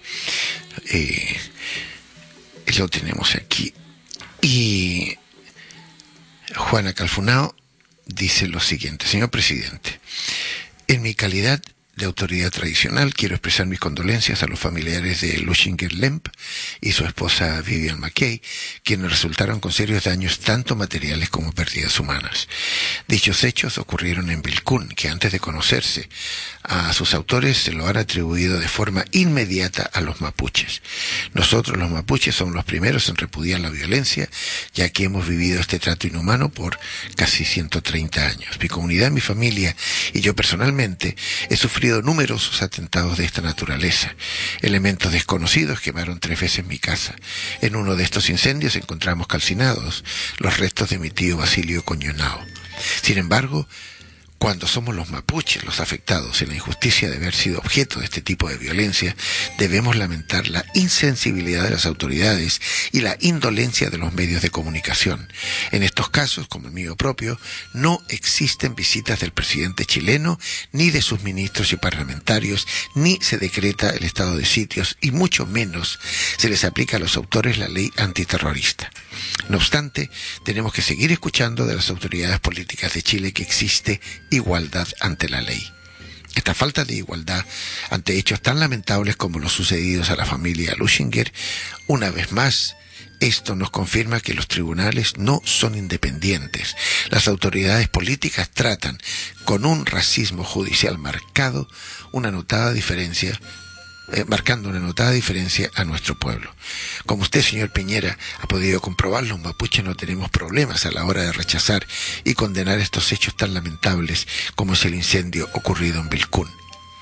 Lo tenemos aquí. Y Juana Calfunao dice lo siguiente: señor presidente, en mi calidad de autoridad tradicional quiero expresar mis condolencias a los familiares de Lushinger Lemp y su esposa Vivian McKay, quienes resultaron con serios daños tanto materiales como pérdidas humanas. Dichos hechos ocurrieron en Vilcún, que antes de conocerse a sus autores se lo han atribuido de forma inmediata a los mapuches. Nosotros los mapuches somos los primeros en repudiar la violencia, ya que hemos vivido este trato inhumano por casi 130 años. Mi comunidad, mi familia y yo personalmente he sufrido numerosos atentados de esta naturaleza. Elementos desconocidos quemaron 3 veces mi casa. En uno de estos incendios encontramos calcinados los restos de mi tío Basilio Coñonao. Sin embargo, cuando somos los mapuches los afectados en la injusticia de haber sido objeto de este tipo de violencia, debemos lamentar la insensibilidad de las autoridades y la indolencia de los medios de comunicación. En estos casos, como el mío propio, no existen visitas del presidente chileno, ni de sus ministros y parlamentarios, ni se decreta el estado de sitios, y mucho menos se les aplica a los autores la ley antiterrorista. No obstante, tenemos que seguir escuchando de las autoridades políticas de Chile que existe igualdad ante la ley. Esta falta de igualdad ante hechos tan lamentables como los sucedidos a la familia Luschinger, una vez más, esto nos confirma que los tribunales no son independientes. Las autoridades políticas tratan con un racismo judicial marcando una notada diferencia a nuestro pueblo. Como usted, señor Piñera, ha podido comprobar, los mapuches no tenemos problemas a la hora de rechazar y condenar estos hechos tan lamentables como es el incendio ocurrido en Vilcún.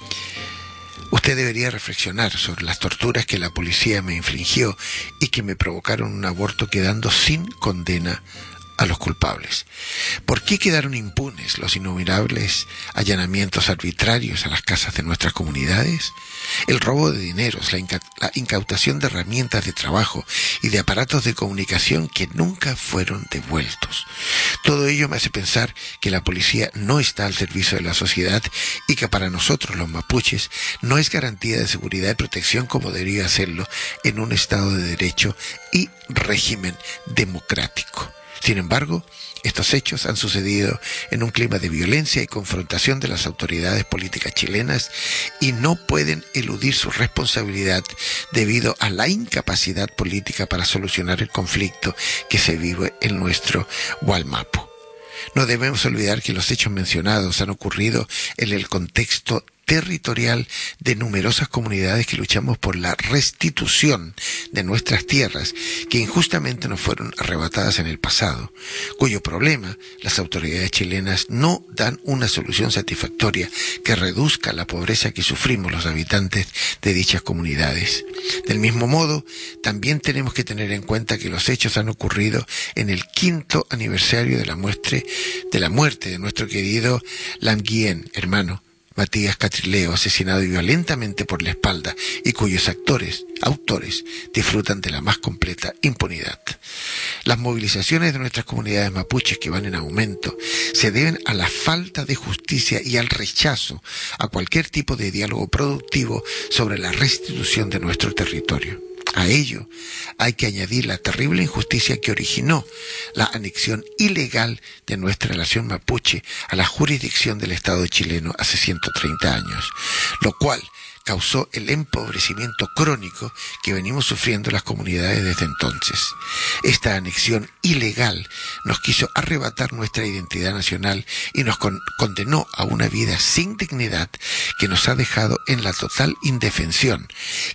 Usted debería reflexionar sobre las torturas que la policía me infligió y que me provocaron un aborto, quedando sin condena a los culpables. ¿Por qué quedaron impunes los innumerables allanamientos arbitrarios a las casas de nuestras comunidades? El robo de dineros, la incautación de herramientas de trabajo y de aparatos de comunicación que nunca fueron devueltos. Todo ello me hace pensar que la policía no está al servicio de la sociedad y que para nosotros los mapuches no es garantía de seguridad y protección como debería hacerlo en un Estado de Derecho y régimen democrático. Sin embargo, estos hechos han sucedido en un clima de violencia y confrontación de las autoridades políticas chilenas y no pueden eludir su responsabilidad debido a la incapacidad política para solucionar el conflicto que se vive en nuestro Wallmapu. No debemos olvidar que los hechos mencionados han ocurrido en el contexto territorial de numerosas comunidades que luchamos por la restitución de nuestras tierras que injustamente nos fueron arrebatadas en el pasado, cuyo problema las autoridades chilenas no dan una solución satisfactoria que reduzca la pobreza que sufrimos los habitantes de dichas comunidades. Del mismo modo, también tenemos que tener en cuenta que los hechos han ocurrido en el 5º aniversario de la muerte de nuestro querido Lam Guien, hermano Matías Catrileo, asesinado violentamente por la espalda y cuyos autores disfrutan de la más completa impunidad. Las movilizaciones de nuestras comunidades mapuches, que van en aumento, se deben a la falta de justicia y al rechazo a cualquier tipo de diálogo productivo sobre la restitución de nuestro territorio. A ello hay que añadir la terrible injusticia que originó la anexión ilegal de nuestra nación mapuche a la jurisdicción del Estado chileno hace 130 años, lo cual causó el empobrecimiento crónico que venimos sufriendo las comunidades desde entonces. Esta anexión ilegal nos quiso arrebatar nuestra identidad nacional y nos condenó a una vida sin dignidad que nos ha dejado en la total indefensión,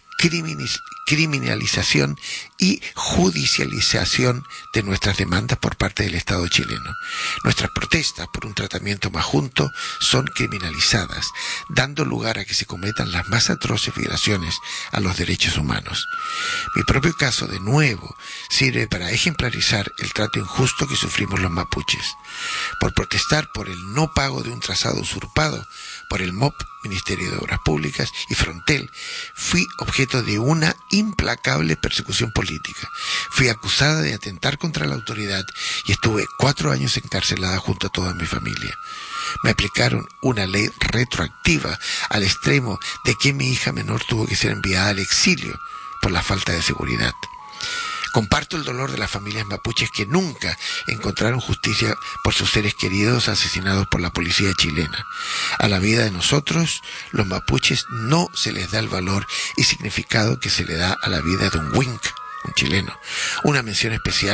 criminalización y judicialización de nuestras demandas por parte del Estado chileno. Nuestras protestas por un tratamiento más justo son criminalizadas, dando lugar a que se cometan las más atroces violaciones a los derechos humanos. Mi propio caso, de nuevo, sirve para ejemplarizar el trato injusto que sufrimos los mapuches. Por protestar por el no pago de un trazado usurpado por el MOP, Ministerio de Obras Públicas, y Frontel, fui objeto de una implacable persecución política. Fui acusada de atentar contra la autoridad y estuve 4 años encarcelada junto a toda mi familia. Me aplicaron una ley retroactiva al extremo de que mi hija menor tuvo que ser enviada al exilio por la falta de seguridad. Comparto el dolor de las familias mapuches que nunca encontraron justicia por sus seres queridos asesinados por la policía chilena. A la vida de nosotros, los mapuches, no se les da el valor y significado que se le da a la vida de un Wink, un chileno. Una mención especial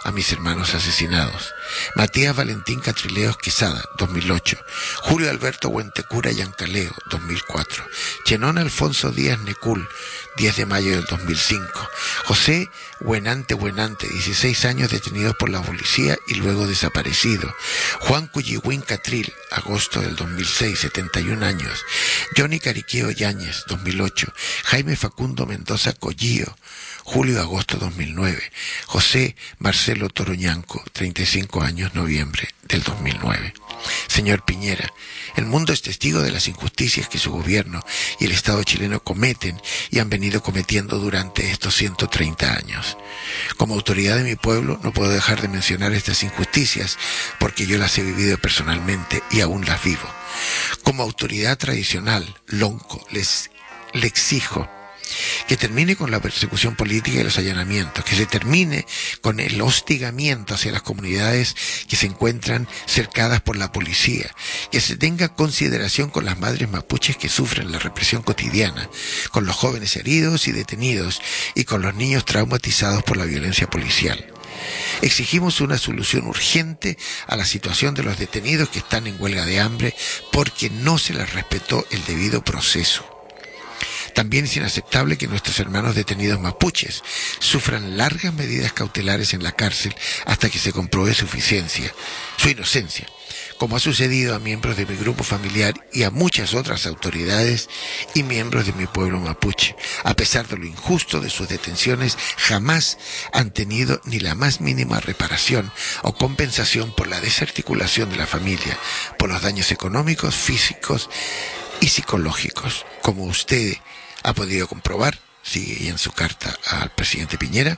a mis hermanos asesinados. Matías Valentín Catrileos Quesada, 2008. Julio Alberto Huentecura Yancaleo, 2004. Chenón Alfonso Díaz Necul, 10 de mayo del 2005. José Buenante, 16 años detenido por la policía y luego desaparecido. Juan Cuyihuín Catril, agosto del 2006, 71 años. Johnny Cariqueo Yáñez, 2008. Jaime Facundo Mendoza Collío, julio-agosto 2009. José Marcelo Toroñanco, 35 años, noviembre del 2009. Señor Piñera, el mundo es testigo de las injusticias que su gobierno y el Estado chileno cometen y han venido cometiendo durante estos 130 años. Como autoridad de mi pueblo no puedo dejar de mencionar estas injusticias porque yo las he vivido personalmente y aún las vivo. Como autoridad tradicional, lonco, le exijo que termine con la persecución política y los allanamientos, que se termine con el hostigamiento hacia las comunidades que se encuentran cercadas por la policía, que se tenga consideración con las madres mapuches que sufren la represión cotidiana, con los jóvenes heridos y detenidos y con los niños traumatizados por la violencia policial. Exigimos una solución urgente a la situación de los detenidos que están en huelga de hambre porque no se les respetó el debido proceso. También es inaceptable que nuestros hermanos detenidos mapuches sufran largas medidas cautelares en la cárcel hasta que se compruebe su inocencia, como ha sucedido a miembros de mi grupo familiar y a muchas otras autoridades y miembros de mi pueblo mapuche. A pesar de lo injusto de sus detenciones, jamás han tenido ni la más mínima reparación o compensación por la desarticulación de la familia, por los daños económicos, físicos y psicológicos. Como usted ha podido comprobar, sigue ahí en su carta al presidente Piñera,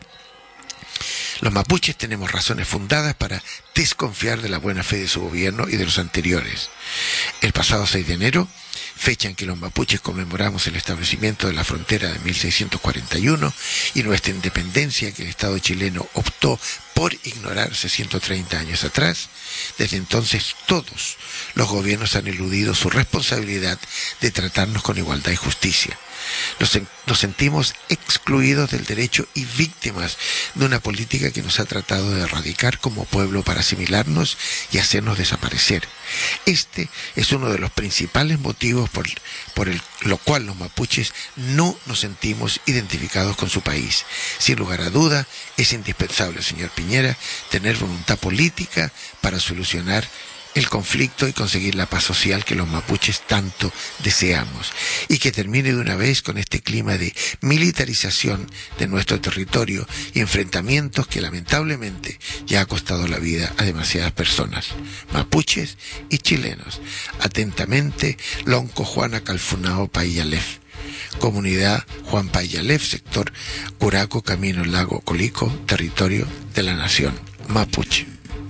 los mapuches tenemos razones fundadas para desconfiar de la buena fe de su gobierno y de los anteriores. El pasado 6 de enero, fecha en que los mapuches conmemoramos el establecimiento de la frontera de 1641 y nuestra independencia que el Estado chileno optó por ignorarse 130 años atrás, desde entonces todos los gobiernos han eludido su responsabilidad de tratarnos con igualdad y justicia. Nos sentimos excluidos del derecho y víctimas de una política que nos ha tratado de erradicar como pueblo para asimilarnos y hacernos desaparecer. Este es uno de los principales motivos por lo cual los mapuches no nos sentimos identificados con su país. Sin lugar a duda, es indispensable, señor Piñera, tener voluntad política para solucionar el conflicto y conseguir la paz social que los mapuches tanto deseamos, y que termine de una vez con este clima de militarización de nuestro territorio y enfrentamientos que lamentablemente ya ha costado la vida a demasiadas personas, mapuches y chilenos. Atentamente, Lonco Juana Calfunao Paiyalef, Comunidad Juan Paiyalef, sector Curaco, Camino Lago Colico, territorio de la nación mapuche.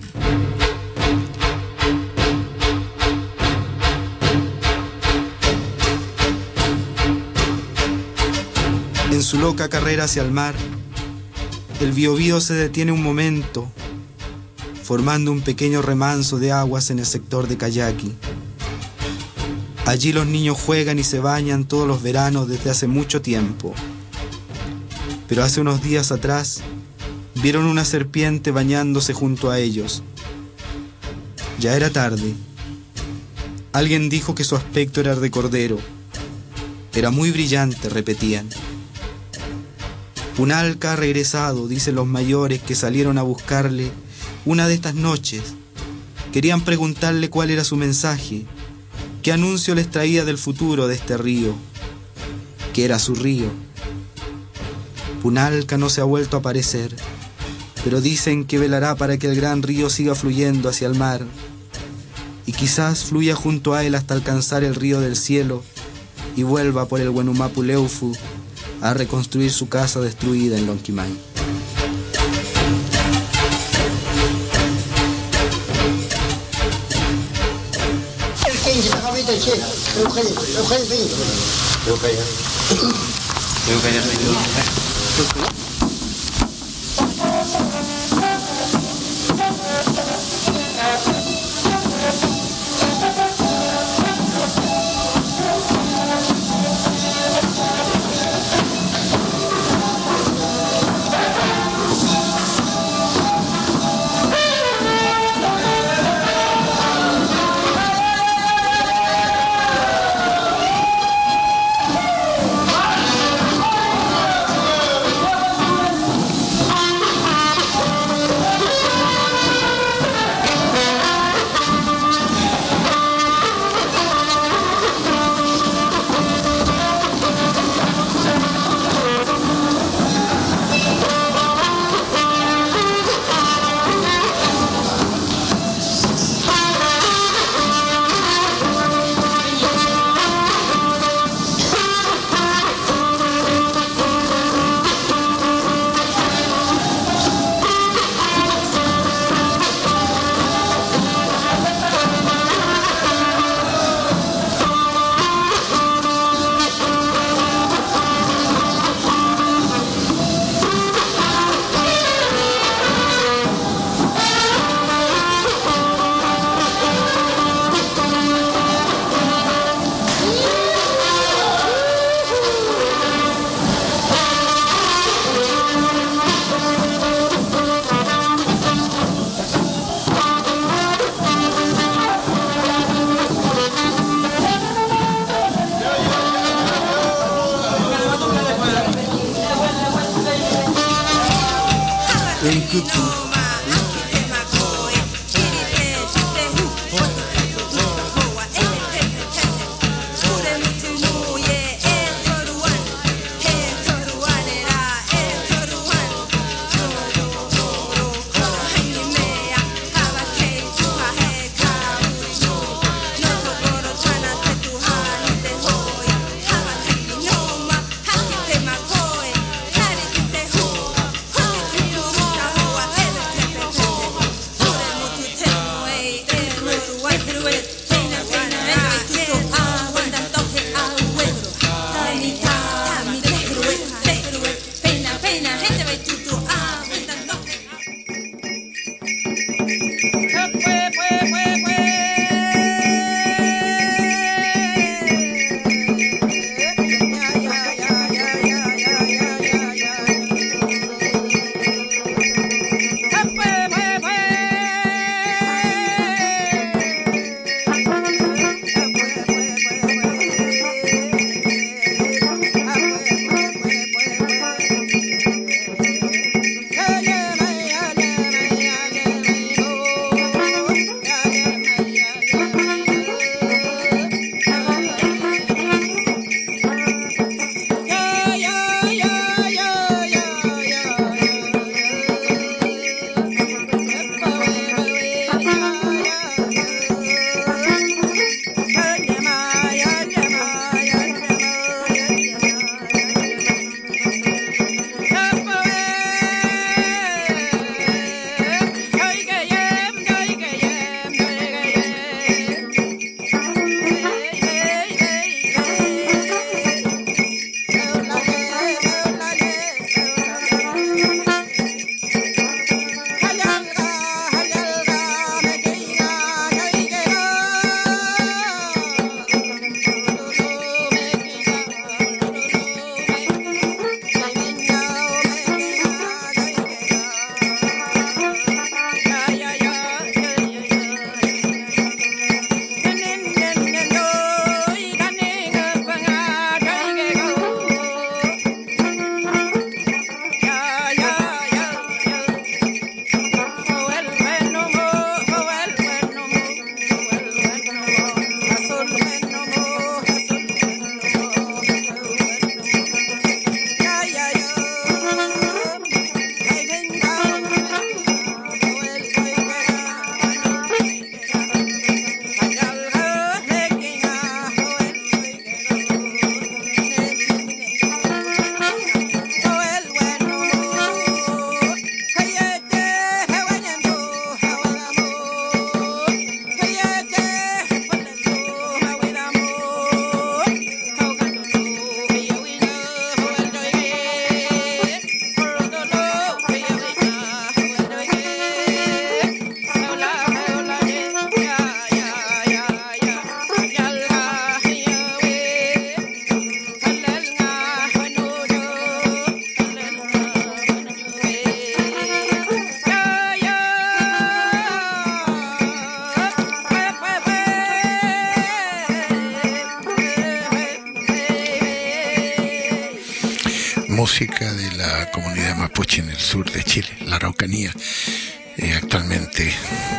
En su loca carrera hacia el mar, el Biobío se detiene un momento, formando un pequeño remanso de aguas en el sector de Cayaqui. Allí los niños juegan y se bañan todos los veranos desde hace mucho tiempo. Pero hace unos días atrás, vieron una serpiente bañándose junto a ellos. Ya era tarde. Alguien dijo que su aspecto era de cordero. Era muy brillante, repetían. Punalca ha regresado, dicen los mayores que salieron a buscarle una de estas noches. Querían preguntarle cuál era su mensaje, qué anuncio les traía del futuro de este río, que era su río. Punalca no se ha vuelto a aparecer, pero dicen que velará para que el gran río siga fluyendo hacia el mar, y quizás fluya junto a él hasta alcanzar el río del cielo y vuelva por el Huenumapu Leufu a reconstruir su casa destruida en Lonquimay. música de la comunidad mapuche en el sur de Chile, la Araucanía, actualmente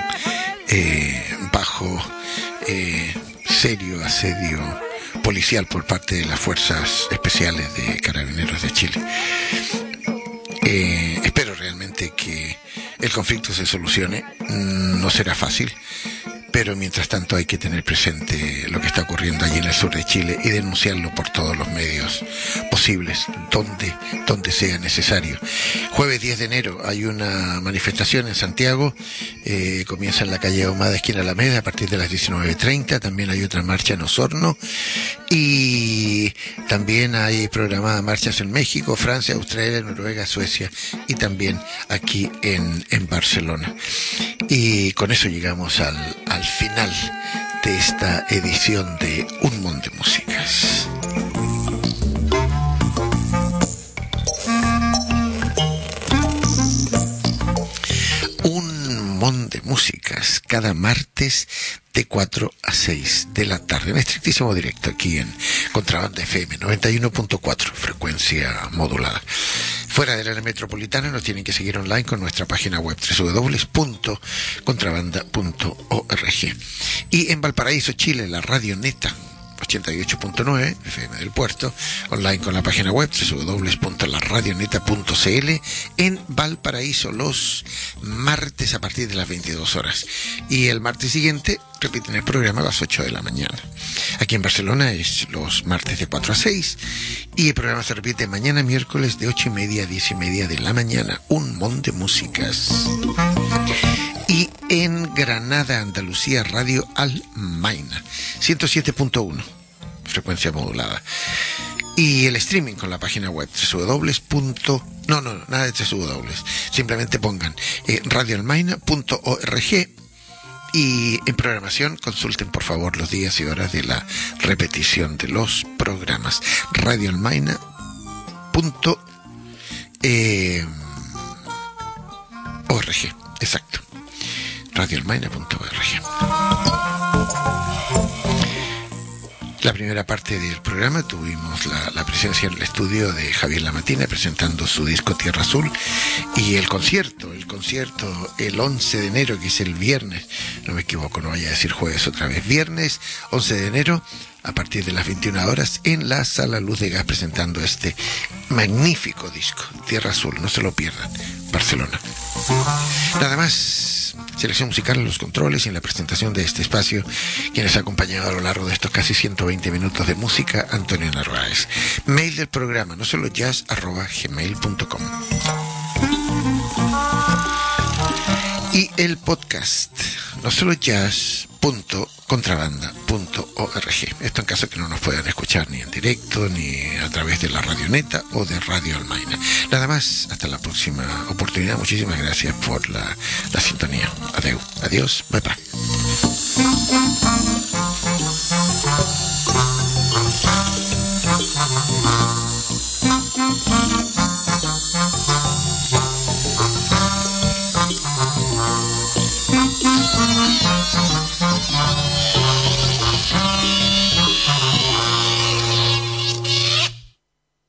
bajo serio asedio policial por parte de las fuerzas especiales de Carabineros de Chile. Espero realmente que el conflicto se solucione. No será fácil, pero mientras tanto hay que tener presente lo que está ocurriendo allí en el sur de Chile y denunciarlo por todos los medios posibles, donde sea necesario. Jueves 10 de enero hay una manifestación en Santiago, comienza en la calle Ahumada, esquina Alameda, a partir de las 19:30. También hay otra marcha en Osorno y también hay programadas marchas en México, Francia, Australia, Noruega, Suecia y también aquí en Barcelona. Y con eso llegamos al final de esta edición de Un Mundo de Músicas. Un Mundo de Músicas cada martes de 4 a 6 de la tarde, en estrictísimo directo aquí en Contrabanda FM 91.4, frecuencia modulada. Fuera del área metropolitana nos tienen que seguir online con nuestra página web www.contrabanda.org. Y en Valparaíso, Chile, la Radio Neta 88.9 FM del Puerto, online con la página web www.laradioneta.cl, en Valparaíso los martes a partir de las 22 horas. Y el martes siguiente repiten el programa a las 8 de la mañana. Aquí en Barcelona es los martes de 4 a 6 y el programa se repite mañana miércoles de 8:30 a 10:30 de la mañana. Un montón de músicas. Y en Granada, Andalucía, Radio Almaina 107.1, frecuencia modulada. Y el streaming con la página web nada de www, simplemente pongan radioalmaina.org. Y en programación consulten por favor los días y horas de la repetición de los programas. radioalmaina.org, exacto, radioalmaina.org. La primera parte del programa tuvimos la presencia en el estudio de Javier Lamatina presentando su disco Tierra Azul, y el concierto el 11 de enero, que es el viernes, no me equivoco, no vaya a decir jueves otra vez, viernes 11 de enero a partir de las 21 horas en la Sala Luz de Gas, presentando este magnífico disco Tierra Azul, no se lo pierdan, Barcelona. Nada más, selección musical en los controles y en la presentación de este espacio, quienes ha acompañado a lo largo de estos casi 120 minutos de música, Antonio Narváez. Mail del programa, no solo jazz@gmail.com. Y el podcast, no solo jazz.contrabanda.org. Esto en caso que no nos puedan escuchar ni en directo, ni a través de la Radio Neta o de Radio Almaina. Nada más, hasta la próxima oportunidad. Muchísimas gracias por la sintonía. Adiós, bye bye.